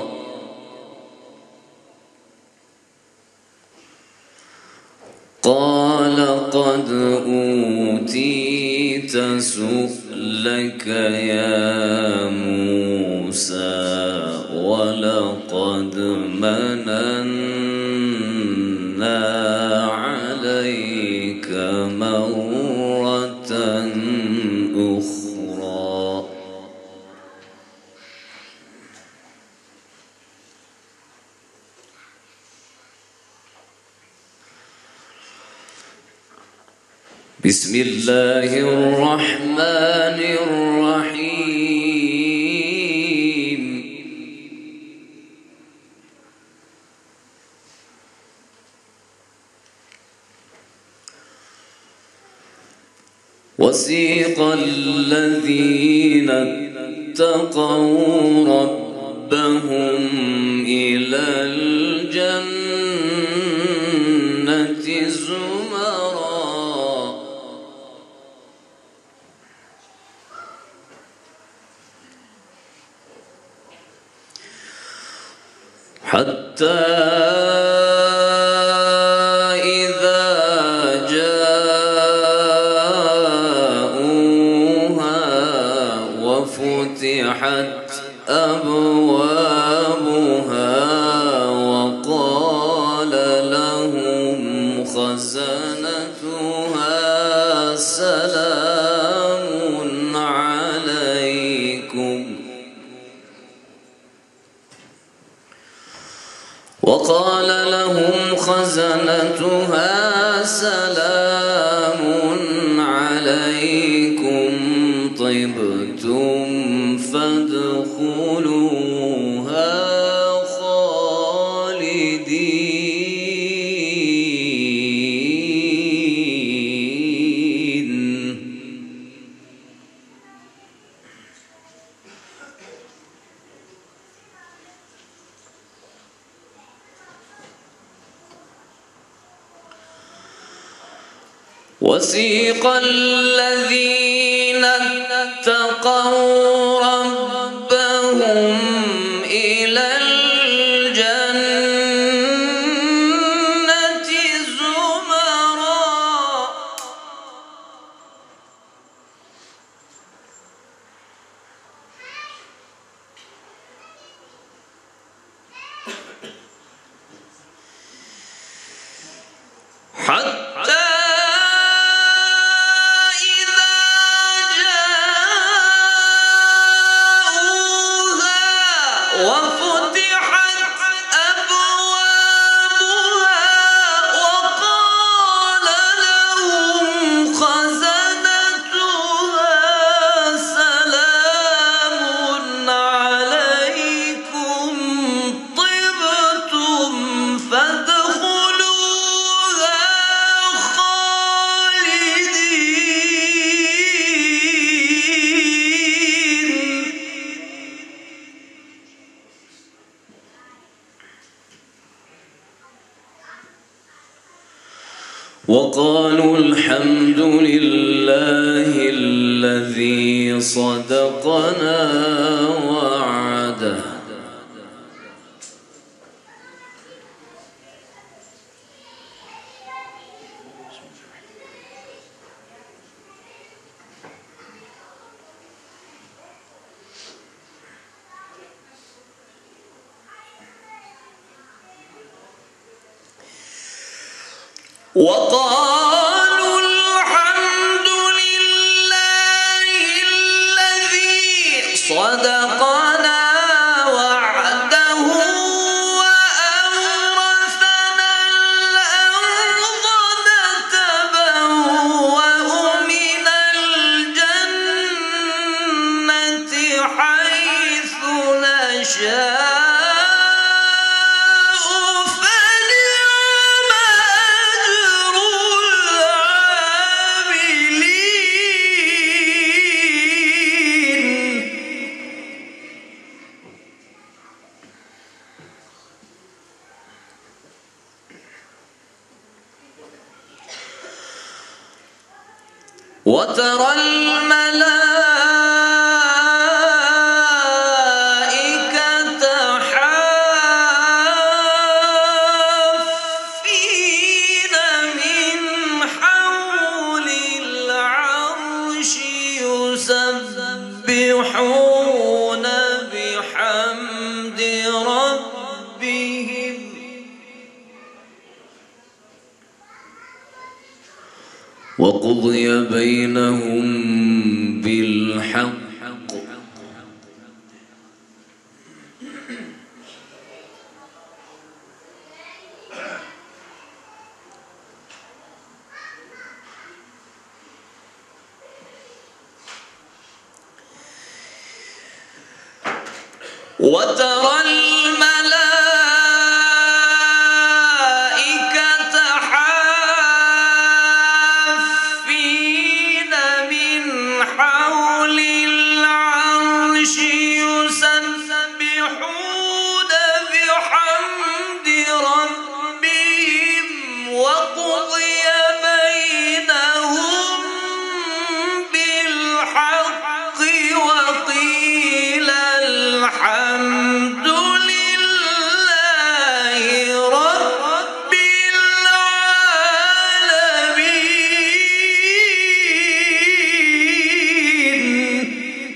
قال قد أوتيت سؤلك يا موسى ولقد مننا عليك مرة أخرى بسم الله الرحمن الرحيم وسيق الذين اتقوا ربهم إلى الجنة زمرا حتى إذا جاءوها وفتحت أبوابها وقال لهم خزنتها سلام عليكم طبتم فادخلوها خالدين وسيق الذين اتقوا ربهم إلى الجنة زمرا حتى وفتحت أبوابها وقال لهم خزنتها سلام عليكم طبتم فادخلوها خالدين وقالوا الحمد لله الذي صدقنا وعده وقالوا الحمد لله الذي صدقنا وعده وأورثنا الأرض نتبوأ من الجنة حيث نشاء وترى الملائكة حافين من حول العرش يسبحون بحمد ربهم وقضي بينهم بالحق وترى الملائكة حافين من حول العرش يسبحون بحمد ربهم وقضي بينهم بالحق وقيل الحمد لله رب العالمين.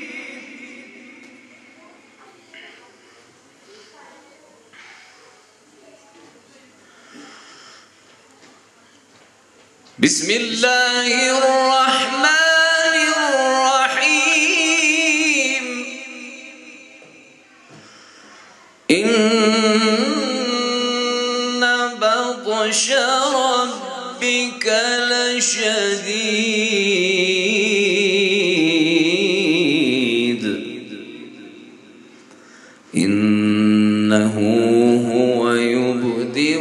بسم الله الرحمن الرحيم. إن بطش ربك لشديد إنه هو يبدئ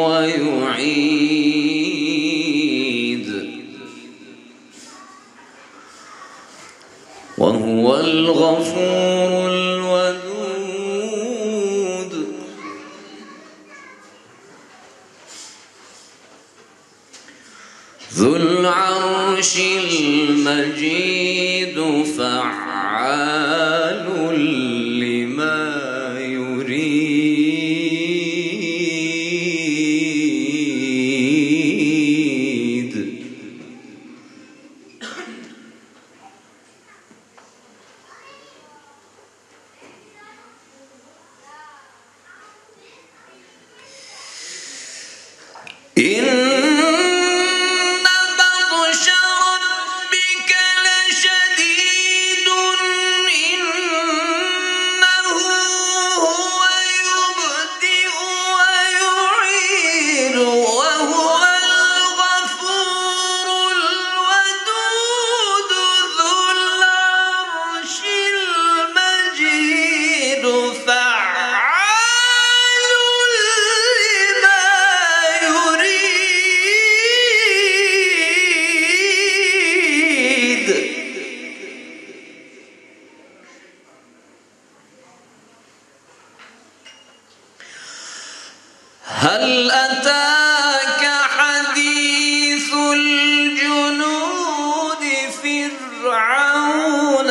ويعيد وهو الغفور الودود ذو العرش المجيد فعال لما يريد. إن بطش ربك لشديد إنه هو يبدئ ويعيد وهو الغفور الودود ذو العرش المجيد فعال لما يريد. هل أتاك حديث الجنود فرعون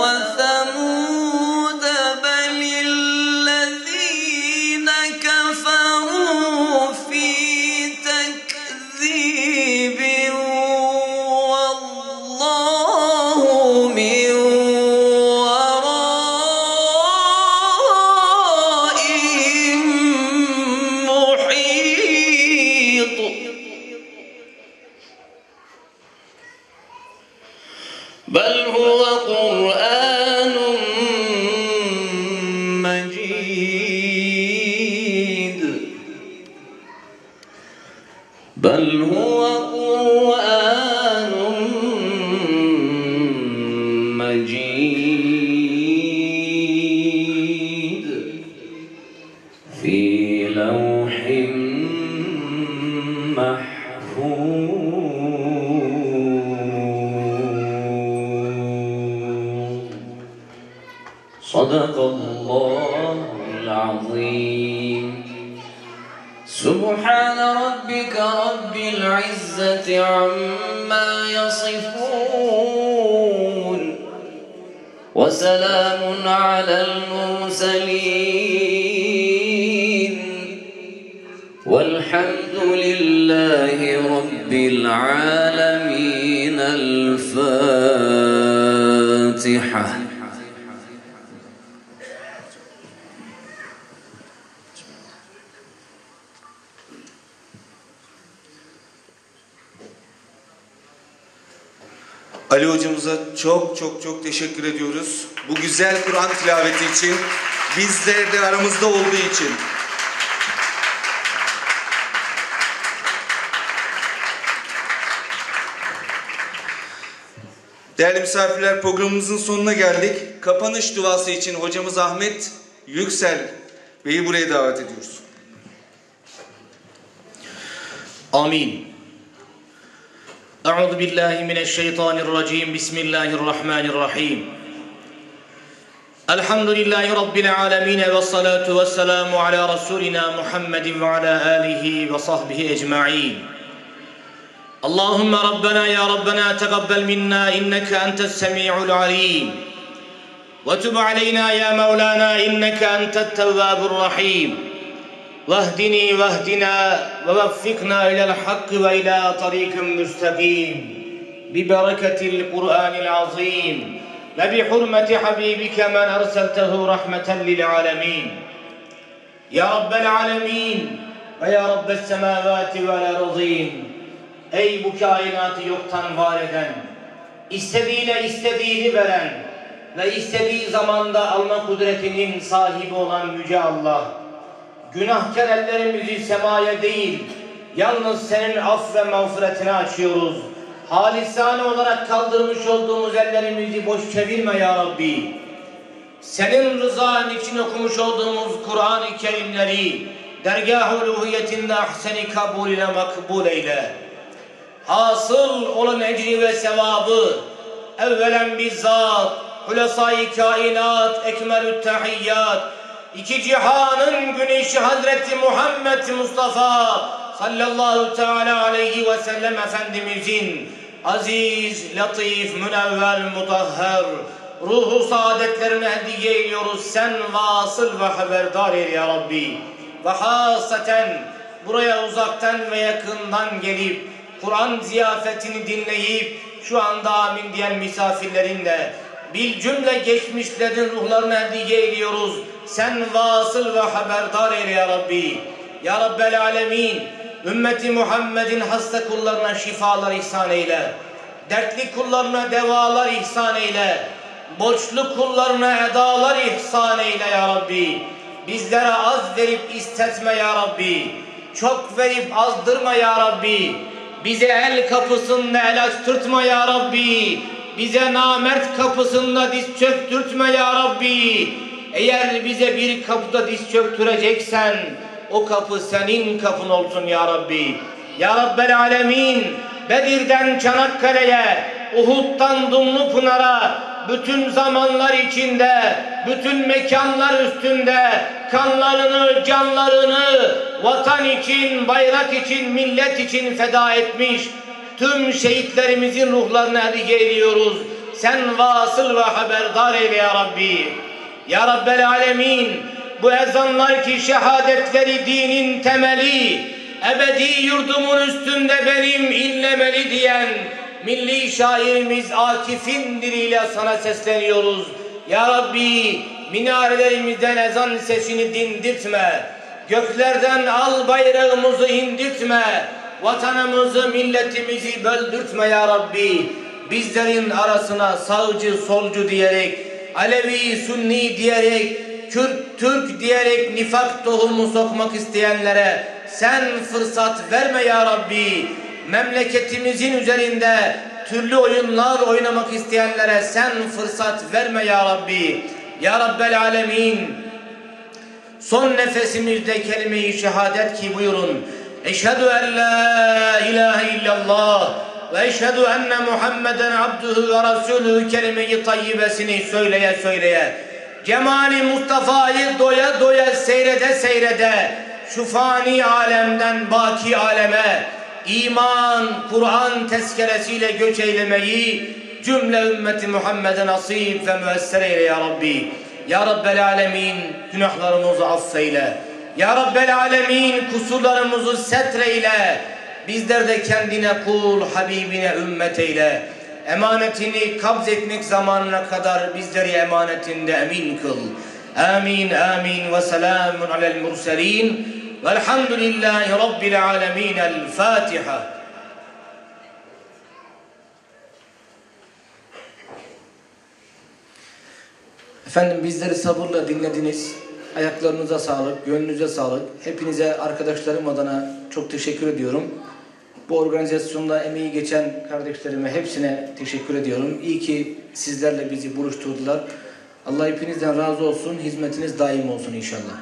وثمود بل الذين كفروا في تكذيب والله من ورائهم محيط. بل هو قرآن مجيد في لوح محفوظ صدق الله العظيم سبحان ربك رب العزة عما يصفون وسلام على المرسلين والحمد لله رب العالمين الفاتحة. Ali hocamıza çok teşekkür ediyoruz. Bu güzel Kur'an tilaveti için, bizler de aramızda olduğu için. Değerli misafirler, programımızın sonuna geldik. Kapanış duası için hocamız Ahmet Yüksel Bey'i buraya davet ediyoruz. Amin. Euzu billahi mineşşeytanirracim. Bismillahirrahmanirrahim. Elhamdülillahi rabbil alamin ve salatu vesselamu ala rasulina Muhammedin ve ala alihi ve sahbihi ecmaîn. Allahumme Rabbena ya Rabbena tegabbel minna inneke entes semi'ul alim. Ve tub aleyna ya Mevlana inneke entet tevvabur rahim. واهدني واهدنا ووفقنا إلى الحق وإلى طريق مستقيم ببركة القرآن العظيم وبحرمة حبيبك من أرسلته رحمة للعالمين يا رب العالمين ويا رب السماوات والأرضين. Ey bu kainatı yoktan var eden, istediğine istediğini veren ve istediği zamanda alma kudretinin sahibi olan Yüce Allah, günahkar ellerimizi semaya değil, yalnız senin af ve mağfiretine açıyoruz. Halisane olarak kaldırmış olduğumuz ellerimizi boş çevirme ya Rabbi. Senin rızan için okumuş olduğumuz Kur'an-ı Kerimleri dergâh-ı uluhiyetinde ahsen-i kabul ile makbul eyle. Hasıl olan ecri ve sevabı evvelen bizzat Hulasa-i kainat ekmelü tehiyyat İki cihanın güneşi Hazreti Muhammed Mustafa sallallahu teala aleyhi ve sellem Efendimizin aziz, latif, münevver, mutahher ruhu saadetlerine hediye ediyoruz. Sen vasıl ve haberdar eyle ya Rabbi. Ve hasaten buraya uzaktan ve yakından gelip Kur'an ziyafetini dinleyip şu anda amin diyen misafirlerin de bil cümle geçmişlerin ruhlarına hediye ediyoruz. Sen vasıl ve haberdar eyle ya Rabbi. Ya Rabbel alemin, ümmeti Muhammed'in hasta kullarına şifalar ihsan eyle. Dertli kullarına devalar ihsan eyle. Borçlu kullarına edalar ihsan eyle ya Rabbi. Bizlere az verip istetme ya Rabbi. Çok verip azdırma ya Rabbi. Bize el kapısında el açtırtma ya Rabbi. Bize namert kapısında diz çöktürtme ya Rabbi. Eğer bize bir kapıda diz çöktüreceksen o kapı senin kapın olsun ya Rabbi. Ya Rabbel alemin, Bedir'den Çanakkale'ye, Uhud'dan Dumlupınar'a, bütün zamanlar içinde, bütün mekanlar üstünde kanlarını, canlarını vatan için, bayrak için, millet için feda etmiş tüm şehitlerimizin ruhlarına hediye ediyoruz. Sen vasıl ve haberdar eyle ya Rabbi. Ya Rabbel alemin, bu ezanlar ki şehadetleri dinin temeli, ebedi yurdumun üstünde benim inlemeli diyen milli şairimiz Akif'in diliyle sana sesleniyoruz. Ya Rabbi, minarelerimizden ezan sesini dindirtme, göklerden al bayrağımızı indirtme, vatanımızı, milletimizi böldürtme ya Rabbi. Bizlerin arasına sağcı, solcu diyerek, Alevi, Sünni diyerek, Kürt, Türk diyerek nifak tohumu sokmak isteyenlere sen fırsat verme ya Rabbi. Memleketimizin üzerinde türlü oyunlar oynamak isteyenlere sen fırsat verme ya Rabbi. Ya Rabbel Alemin, son nefesimizde kelime-i şehadet ki buyurun. Eşhedü en la ilahe illallah ve eşhedü enne Muhammeden abduhu ve rasulü kelime-i tayyibesini söyleye söyleye, Cemali Mustafa'yı doya doya seyrede seyrede, şu fani alemden baki aleme, iman, Kur'an tezkeresiyle göç eylemeyi cümle ümmeti Muhammed'e nasip ve müessere eyle ya Rabbi. Ya Rabbel Alemin, günahlarımızı affeyle. Ya Rabbel Alemin, kusurlarımızı setreyle. Bizler de kendine kul, Habibine ümmet eyle. Emanetini kabz etmek zamanına kadar bizleri emanetinde emin kıl. Amin, amin ve selamun alel murselin. Velhamdülillahi Rabbil alemin. El Fatiha. Efendim bizleri sabırla dinlediniz. Ayaklarınıza sağlık, gönlünüze sağlık. Hepinize arkadaşlarım adına çok teşekkür ediyorum. Bu organizasyonda emeği geçen kardeşlerime hepsine teşekkür ediyorum. İyi ki sizlerle bizi buluşturdular. Allah hepinizden razı olsun. Hizmetiniz daim olsun inşallah.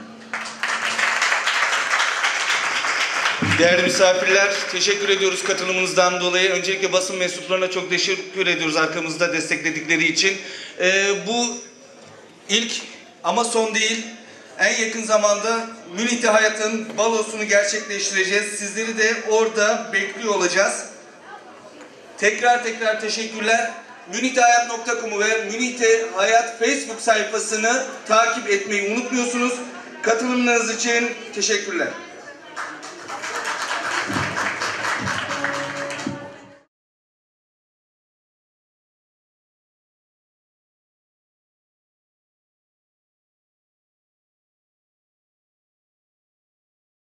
Değerli misafirler, teşekkür ediyoruz katılımınızdan dolayı. Öncelikle basın mensuplarına çok teşekkür ediyoruz arkamızda destekledikleri için. Bu ilk ama son değil. En yakın zamanda Münih'te Hayat'ın balosunu gerçekleştireceğiz. Sizleri de orada bekliyor olacağız. Tekrar teşekkürler. Münihtehayat.com'u ve Münih'te Hayat Facebook sayfasını takip etmeyi unutmuyorsunuz. Katılımlarınız için teşekkürler.